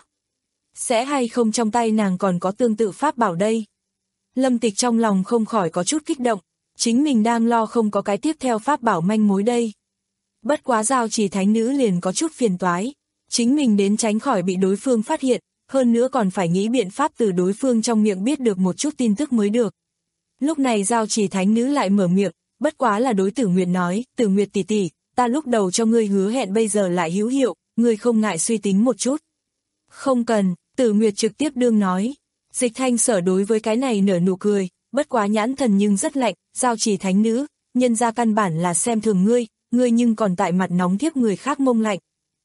Sẽ hay không trong tay nàng còn có tương tự pháp bảo đây? Lâm Tịch trong lòng không khỏi có chút kích động, chính mình đang lo không có cái tiếp theo pháp bảo manh mối đây. Bất quá Giao Chỉ thánh nữ liền có chút phiền toái, chính mình đến tránh khỏi bị đối phương phát hiện, hơn nữa còn phải nghĩ biện pháp từ đối phương trong miệng biết được một chút tin tức mới được. Lúc này Giao Chỉ thánh nữ lại mở miệng, bất quá là đối Tử Nguyệt nói, Tử Nguyệt tỷ tỷ, ta lúc đầu cho ngươi hứa hẹn bây giờ lại hữu hiệu, ngươi không ngại suy tính một chút. Không cần, Tử Nguyệt trực tiếp đương nói. Dịch Thanh Sở đối với cái này nở nụ cười, bất quá nhãn thần nhưng rất lạnh, Giao Chỉ thánh nữ, nhân ra căn bản là xem thường ngươi, ngươi nhưng còn tại mặt nóng thiếp người khác mông lạnh.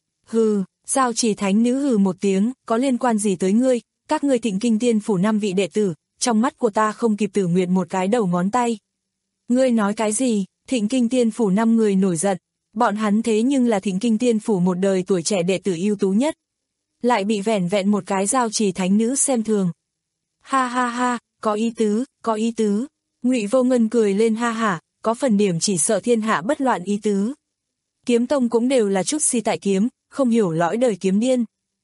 Hừ, Giao Chỉ thánh nữ hừ một tiếng, có liên quan gì tới ngươi, các ngươi Thịnh Kinh Tiên phủ năm vị đệ tử, trong mắt của ta không kịp Tử Nguyệt một cái đầu ngón tay. Ngươi nói cái gì? Thịnh Kinh Tiên phủ năm người nổi giận, bọn hắn thế nhưng là Thịnh Kinh Tiên phủ một đời tuổi trẻ đệ tử ưu tú nhất, lại bị vẻn vẹn một cái Giao Chỉ thánh nữ xem thường. Ha ha ha, có ý tứ, có ý tứ. Ngụy Vô Ngân cười lên ha hả, có phần điểm chỉ sợ thiên hạ bất loạn ý tứ. Kiếm tông cũng đều là trúc si tại kiếm, không hiểu lõi đời kiếm điên.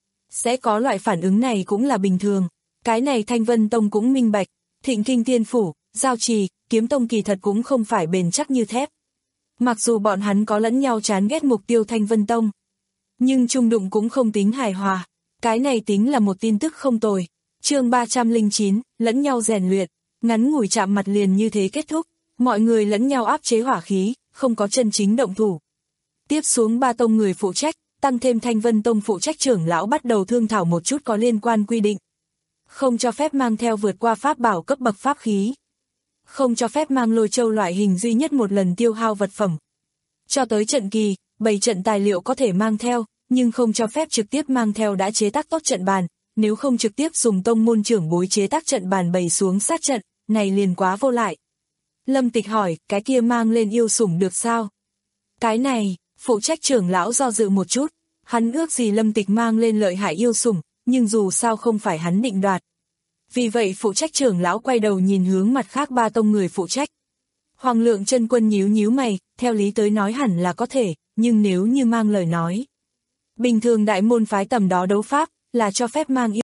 Sẽ có loại phản ứng này cũng là bình thường. Cái này Thanh Vân Tông cũng minh bạch, Thịnh Kinh Tiên phủ, Giao Trì, Kiếm Tông kỳ thật cũng không phải bền chắc như thép. Mặc dù bọn hắn có lẫn nhau chán ghét mục tiêu Thanh Vân Tông, nhưng chung đụng cũng không tính hài hòa. Cái này tính là một tin tức không tồi. Chương ba trăm lẻ chín, lẫn nhau rèn luyện, ngắn ngủi chạm mặt liền như thế kết thúc, mọi người lẫn nhau áp chế hỏa khí, không có chân chính động thủ. Tiếp xuống ba tông người phụ trách, tăng thêm Thanh Vân Tông phụ trách trưởng lão bắt đầu thương thảo một chút có liên quan quy định. Không cho phép mang theo vượt qua pháp bảo cấp bậc pháp khí. Không cho phép mang lôi châu loại hình duy nhất một lần tiêu hao vật phẩm. Cho tới trận kỳ, bày trận tài liệu có thể mang theo, nhưng không cho phép trực tiếp mang theo đã chế tác tốt trận bàn, nếu không trực tiếp dùng tông môn trưởng bối chế tác trận bàn bày xuống sát trận, này liền quá vô lại. Lâm Tịch hỏi, cái kia mang lên yêu sủng được sao? Cái này, phụ trách trưởng lão do dự một chút, hắn ước gì Lâm Tịch mang lên lợi hại yêu sủng, nhưng dù sao không phải hắn định đoạt. Vì vậy phụ trách trưởng lão quay đầu nhìn hướng mặt khác ba tông người phụ trách. Hoàng Lượng Chân Quân nhíu nhíu mày, theo lý tới nói hẳn là có thể, nhưng nếu như mang lời nói. Bình thường đại môn phái tầm đó đấu pháp, là cho phép mang yêu.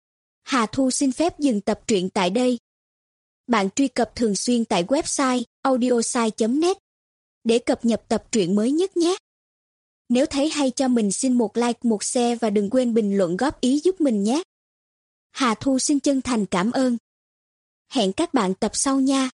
Hà Thu xin phép dừng tập truyện tại đây. Bạn truy cập thường xuyên tại website audiosai chấm net để cập nhật tập truyện mới nhất nhé. Nếu thấy hay cho mình xin một like, một share và đừng quên bình luận góp ý giúp mình nhé. Hà Thu xin chân thành cảm ơn. Hẹn các bạn tập sau nha.